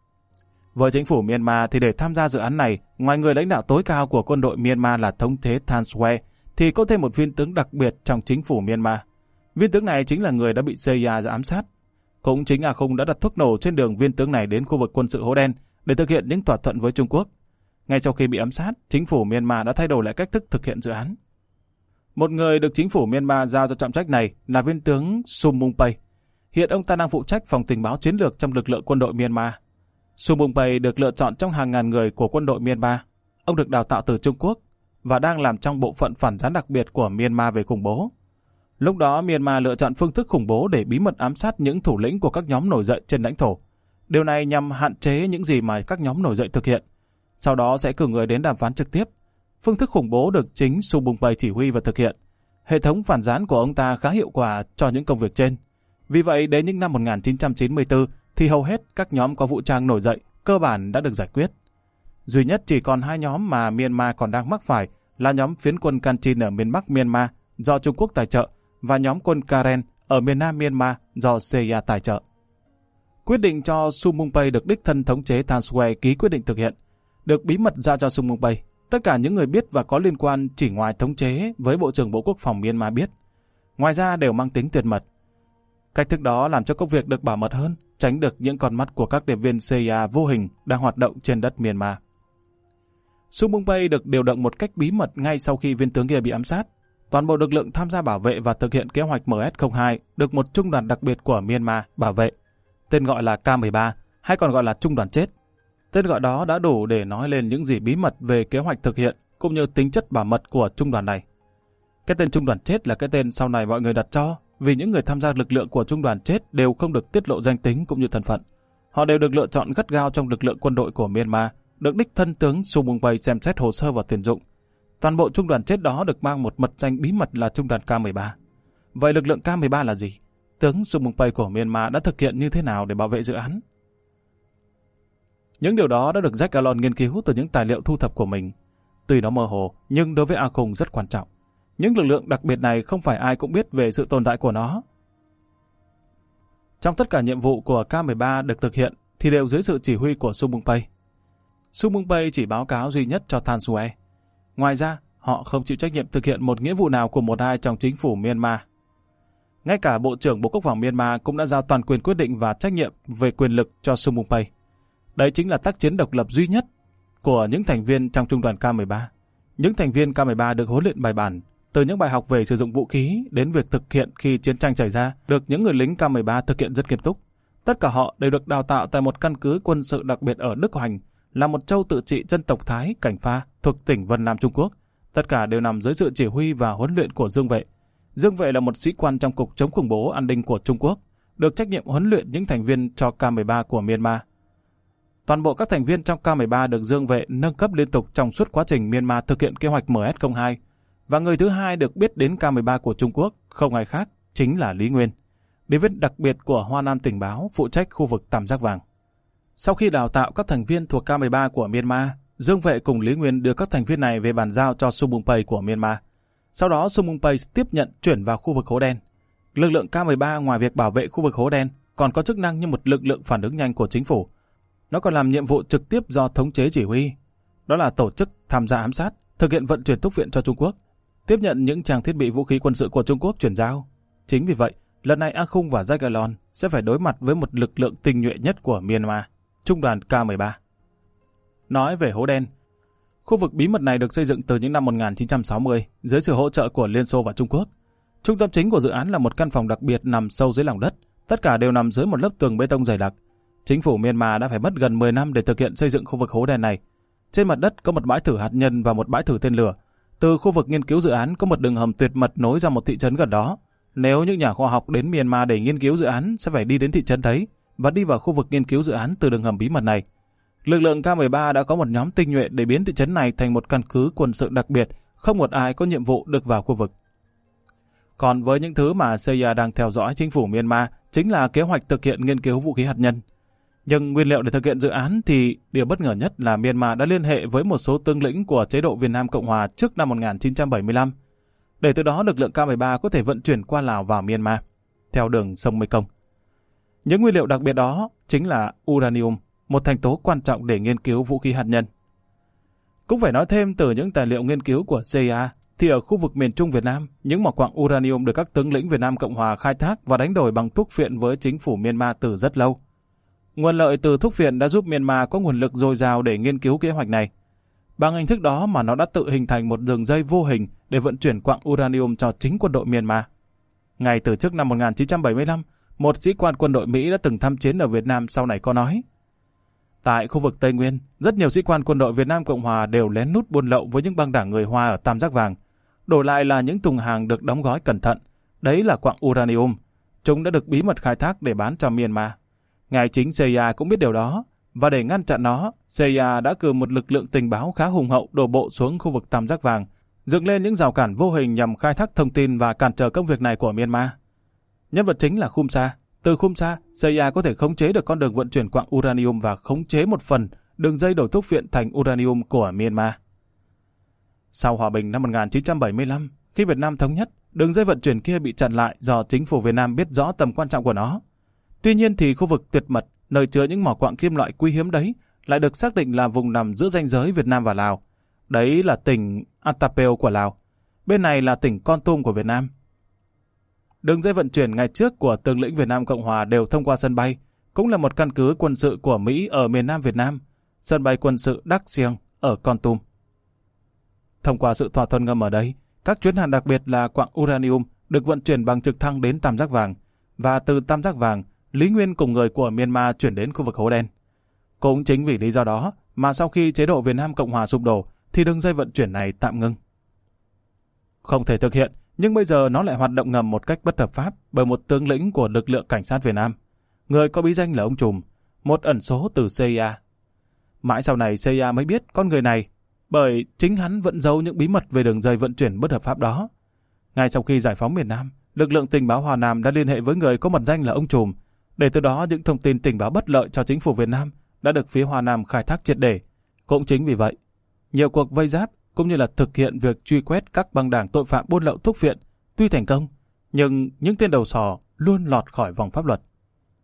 Với chính phủ Myanmar thì để tham gia dự án này, ngoài người lãnh đạo tối cao của quân đội Myanmar là thống chế Than Square, thì có thêm một viên tướng đặc biệt trong chính phủ Myanmar. Viên tướng này chính là người đã bị xê i a ám sát. Cũng chính A Khung đã đặt thuốc nổ trên đường viên tướng này đến khu vực quân sự Hố Đen để thực hiện những thỏa thuận với Trung Quốc. Ngay sau khi bị ám sát, chính phủ Myanmar đã thay đổi lại cách thức thực hiện dự án. Một người được chính phủ Myanmar giao cho trọng trách này là viên tướng Sum Mung Pay. Hiện ông ta đang phụ trách phòng tình báo chiến lược trong lực lượng quân đội Myanmar. Sum Mung Pay được lựa chọn trong hàng ngàn người của quân đội Myanmar. Ông được đào tạo từ Trung Quốc và đang làm trong bộ phận phản gián đặc biệt của Myanmar về khủng bố. Lúc đó Myanmar lựa chọn phương thức khủng bố để bí mật ám sát những thủ lĩnh của các nhóm nổi dậy trên lãnh thổ. Điều này nhằm hạn chế những gì mà các nhóm nổi dậy thực hiện. Sau đó sẽ cử người đến đàm phán trực tiếp. Phương thức khủng bố được chính Sum Mung Pay chỉ huy và thực hiện. Hệ thống phản gián của ông ta khá hiệu quả cho những công việc trên. Vì vậy đến những năm một nghìn chín trăm chín mươi tư thì hầu hết các nhóm có vũ trang nổi dậy cơ bản đã được giải quyết. Duy nhất chỉ còn hai nhóm mà Myanmar còn đang mắc phải là nhóm phiến quân Kachin ở miền Bắc Myanmar do Trung Quốc tài trợ và nhóm quân Karen ở miền Nam Myanmar do xê i a tài trợ. Quyết định cho Sum Mung Pay được đích thân thống chế Than Square ký quyết định thực hiện, được bí mật giao cho Sum Mung Pay. Tất cả những người biết và có liên quan chỉ ngoài thống chế với Bộ trưởng Bộ Quốc phòng Myanmar biết. Ngoài ra đều mang tính tuyệt mật. Cách thức đó làm cho công việc được bảo mật hơn, tránh được những con mắt của các điệp viên xê i a vô hình đang hoạt động trên đất Myanmar. Sum Mung Pay được điều động một cách bí mật ngay sau khi viên tướng kia bị ám sát. Toàn bộ lực lượng tham gia bảo vệ và thực hiện kế hoạch em ét không hai được một trung đoàn đặc biệt của Myanmar bảo vệ, tên gọi là K mười ba, hay còn gọi là trung đoàn chết. Tên gọi đó đã đủ để nói lên những gì bí mật về kế hoạch thực hiện cũng như tính chất bảo mật của trung đoàn này. Cái tên trung đoàn chết là cái tên sau này mọi người đặt cho vì những người tham gia lực lượng của trung đoàn chết đều không được tiết lộ danh tính cũng như thân phận. Họ đều được lựa chọn gắt gao trong lực lượng quân đội của Myanmar, được đích thân tướng Sumungpay xem xét hồ sơ và tuyển dụng. Toàn bộ trung đoàn chết đó được mang một mật danh bí mật là trung đoàn K mười ba. Vậy lực lượng K mười ba là gì? Tướng Sumungpay của Myanmar đã thực hiện như thế nào để bảo vệ dự án? Những điều đó đã được Jack Alon nghiên cứu từ những tài liệu thu thập của mình. Tuy nó mơ hồ, nhưng đối với A Khung rất quan trọng. Những lực lượng đặc biệt này không phải ai cũng biết về sự tồn tại của nó. Trong tất cả nhiệm vụ của K mười ba được thực hiện thì đều dưới sự chỉ huy của Sumungpay. Sumungpay chỉ báo cáo duy nhất cho Than Shwe. Ngoài ra, họ không chịu trách nhiệm thực hiện một nghĩa vụ nào của một ai trong chính phủ Myanmar. Ngay cả Bộ trưởng Bộ Quốc phòng Myanmar cũng đã giao toàn quyền quyết định và trách nhiệm về quyền lực cho Sumungpay. Đấy chính là tác chiến độc lập duy nhất của những thành viên trong trung đoàn K mười ba. Những thành viên K mười ba được huấn luyện bài bản, từ những bài học về sử dụng vũ khí đến việc thực hiện khi chiến tranh xảy ra, được những người lính K mười ba thực hiện rất nghiêm túc. Tất cả họ đều được đào tạo tại một căn cứ quân sự đặc biệt ở Đức Hoành, là một châu tự trị dân tộc Thái, Cảnh Pha, thuộc tỉnh Vân Nam Trung Quốc. Tất cả đều nằm dưới sự chỉ huy và huấn luyện của Dương Vệ. Dương Vệ là một sĩ quan trong Cục chống khủng bố an ninh của Trung Quốc, được trách nhiệm huấn luyện những thành viên cho K mười ba của Myanmar. Toàn bộ các thành viên trong K mười ba được Dương Vệ nâng cấp liên tục trong suốt quá trình Myanmar thực hiện kế hoạch M S không hai. Và người thứ hai được biết đến K mười ba của Trung Quốc không ai khác, chính là Lý Nguyên, đế viên đặc biệt của Hoa Nam tình báo phụ trách khu vực Tam Giác Vàng. Sau khi đào tạo các thành viên thuộc K mười ba của Myanmar, Dương Vệ cùng Lý Nguyên đưa các thành viên này về bàn giao cho Sumungpay của Myanmar. Sau đó Sumungpay tiếp nhận chuyển vào khu vực Hố Đen. Lực lượng K mười ba ngoài việc bảo vệ khu vực Hố Đen còn có chức năng như một lực lượng phản ứng nhanh của chính phủ. Nó còn làm nhiệm vụ trực tiếp do thống chế chỉ huy, đó là tổ chức tham gia ám sát, thực hiện vận chuyển thuốc viện cho Trung Quốc, tiếp nhận những trang thiết bị vũ khí quân sự của Trung Quốc chuyển giao. Chính vì vậy, lần này A Khung và Jack Alon sẽ phải đối mặt với một lực lượng tinh nhuệ nhất của Myanmar, trung đoàn K mười ba. Nói về Hố Đen, khu vực bí mật này được xây dựng từ những năm một nghìn chín trăm sáu mươi dưới sự hỗ trợ của Liên Xô và Trung Quốc. Trung tâm chính của dự án là một căn phòng đặc biệt nằm sâu dưới lòng đất, tất cả đều nằm dưới một lớp tường bê tông dày đặc. Chính phủ Myanmar đã phải mất gần mười năm để thực hiện xây dựng khu vực Hố Đen này. Trên mặt đất có một bãi thử hạt nhân và một bãi thử tên lửa. Từ khu vực nghiên cứu dự án có một đường hầm tuyệt mật nối ra một thị trấn gần đó. Nếu những nhà khoa học đến Myanmar để nghiên cứu dự án sẽ phải đi đến thị trấn đấy và đi vào khu vực nghiên cứu dự án từ đường hầm bí mật này. Lực lượng K mười ba đã có một nhóm tinh nhuệ để biến thị trấn này thành một căn cứ quân sự đặc biệt, không một ai có nhiệm vụ được vào khu vực. Còn với những thứ mà xê i a đang theo dõi chính phủ Myanmar chính là kế hoạch thực hiện nghiên cứu vũ khí hạt nhân. Nhưng nguyên liệu để thực hiện dự án thì điều bất ngờ nhất là Myanmar đã liên hệ với một số tướng lĩnh của chế độ Việt Nam Cộng Hòa trước năm một nghìn chín trăm bảy mươi lăm, để từ đó lực lượng K mười ba có thể vận chuyển qua Lào vào Myanmar, theo đường sông Mekong. Những nguyên liệu đặc biệt đó chính là uranium, một thành tố quan trọng để nghiên cứu vũ khí hạt nhân. Cũng phải nói thêm từ những tài liệu nghiên cứu của xê i a, thì ở khu vực miền Trung Việt Nam, những mỏ quặng uranium được các tướng lĩnh Việt Nam Cộng Hòa khai thác và đánh đổi bằng thuốc phiện với chính phủ Myanmar từ rất lâu. Nguồn lợi từ thuốc phiện đã giúp Myanmar có nguồn lực dồi dào để nghiên cứu kế hoạch này. Bằng hình thức đó mà nó đã tự hình thành một đường dây vô hình để vận chuyển quặng uranium cho chính quân đội Myanmar. Ngay từ trước năm một nghìn chín trăm bảy mươi lăm, một sĩ quan quân đội Mỹ đã từng tham chiến ở Việt Nam sau này có nói: tại khu vực Tây Nguyên, rất nhiều sĩ quan quân đội Việt Nam Cộng Hòa đều lén lút buôn lậu với những băng đảng người Hoa ở Tam Giác Vàng. Đổi lại là những thùng hàng được đóng gói cẩn thận. Đấy là quặng uranium. Chúng đã được bí mật khai thác để bán cho Myanmar. Ngay chính xê i a cũng biết điều đó, và để ngăn chặn nó, xê i a đã cử một lực lượng tình báo khá hùng hậu đổ bộ xuống khu vực Tam Giác Vàng, dựng lên những rào cản vô hình nhằm khai thác thông tin và cản trở công việc này của Myanmar. Nhân vật chính là Khumsa. Từ Khumsa, xê i a có thể khống chế được con đường vận chuyển quặng uranium và khống chế một phần đường dây đổi thuốc viện thành uranium của Myanmar. Sau hòa bình năm một nghìn chín trăm bảy mươi lăm, khi Việt Nam thống nhất, đường dây vận chuyển kia bị chặn lại do chính phủ Việt Nam biết rõ tầm quan trọng của nó. Tuy nhiên thì khu vực tuyệt mật, nơi chứa những mỏ quặng kim loại quý hiếm đấy, lại được xác định là vùng nằm giữa ranh giới Việt Nam và Lào. Đấy là tỉnh Attapeu của Lào. Bên này là tỉnh Kon Tum của Việt Nam. Đường dây vận chuyển ngày trước của tướng lĩnh Việt Nam Cộng Hòa đều thông qua sân bay, cũng là một căn cứ quân sự của Mỹ ở miền Nam Việt Nam, sân bay quân sự Dak Sieng ở Kon Tum. Thông qua sự thỏa thuận ngầm ở đây, các chuyến hàng đặc biệt là quặng uranium được vận chuyển bằng trực thăng đến Tam Giác Vàng, và từ Tam Giác Vàng, Lý Nguyên cùng người của Myanmar chuyển đến khu vực hố đen. Cũng chính vì lý do đó mà sau khi chế độ Việt Nam Cộng Hòa sụp đổ thì đường dây vận chuyển này tạm ngưng. Không thể thực hiện, nhưng bây giờ nó lại hoạt động ngầm một cách bất hợp pháp bởi một tướng lĩnh của lực lượng cảnh sát Việt Nam. Người có bí danh là ông Trùm, một ẩn số từ xê i a. Mãi sau này xê i a mới biết con người này, bởi chính hắn vẫn giấu những bí mật về đường dây vận chuyển bất hợp pháp đó. Ngay sau khi giải phóng miền Nam, lực lượng tình báo Hoa Nam đã liên hệ với người có mật danh là ông Trùm, để từ đó những thông tin tình báo bất lợi cho chính phủ Việt Nam đã được phía Hoa Nam khai thác triệt để. Cũng chính vì vậy, nhiều cuộc vây giáp cũng như là thực hiện việc truy quét các băng đảng tội phạm buôn lậu thuốc viện tuy thành công, nhưng những tên đầu sò luôn lọt khỏi vòng pháp luật.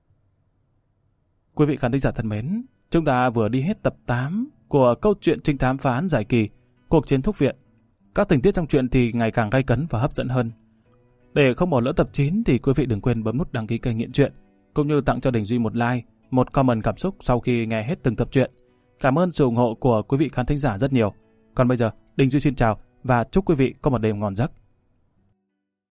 Quý vị khán thính giả thân mến, chúng ta vừa đi hết tập tám của câu chuyện trinh thám phá án dài kỳ Cuộc chiến thuốc viện. Các tình tiết trong truyện thì ngày càng gay cấn và hấp dẫn hơn. Để không bỏ lỡ tập chín thì quý vị đừng quên bấm nút đăng ký kênh Nghiện Truyện, cũng như tặng cho Đình Duy một like, một comment cảm xúc sau khi nghe hết từng tập truyện. Cảm ơn sự ủng hộ của quý vị khán thính giả rất nhiều. Còn bây giờ, Đình Duy xin chào và chúc quý vị có một đêm ngon giấc.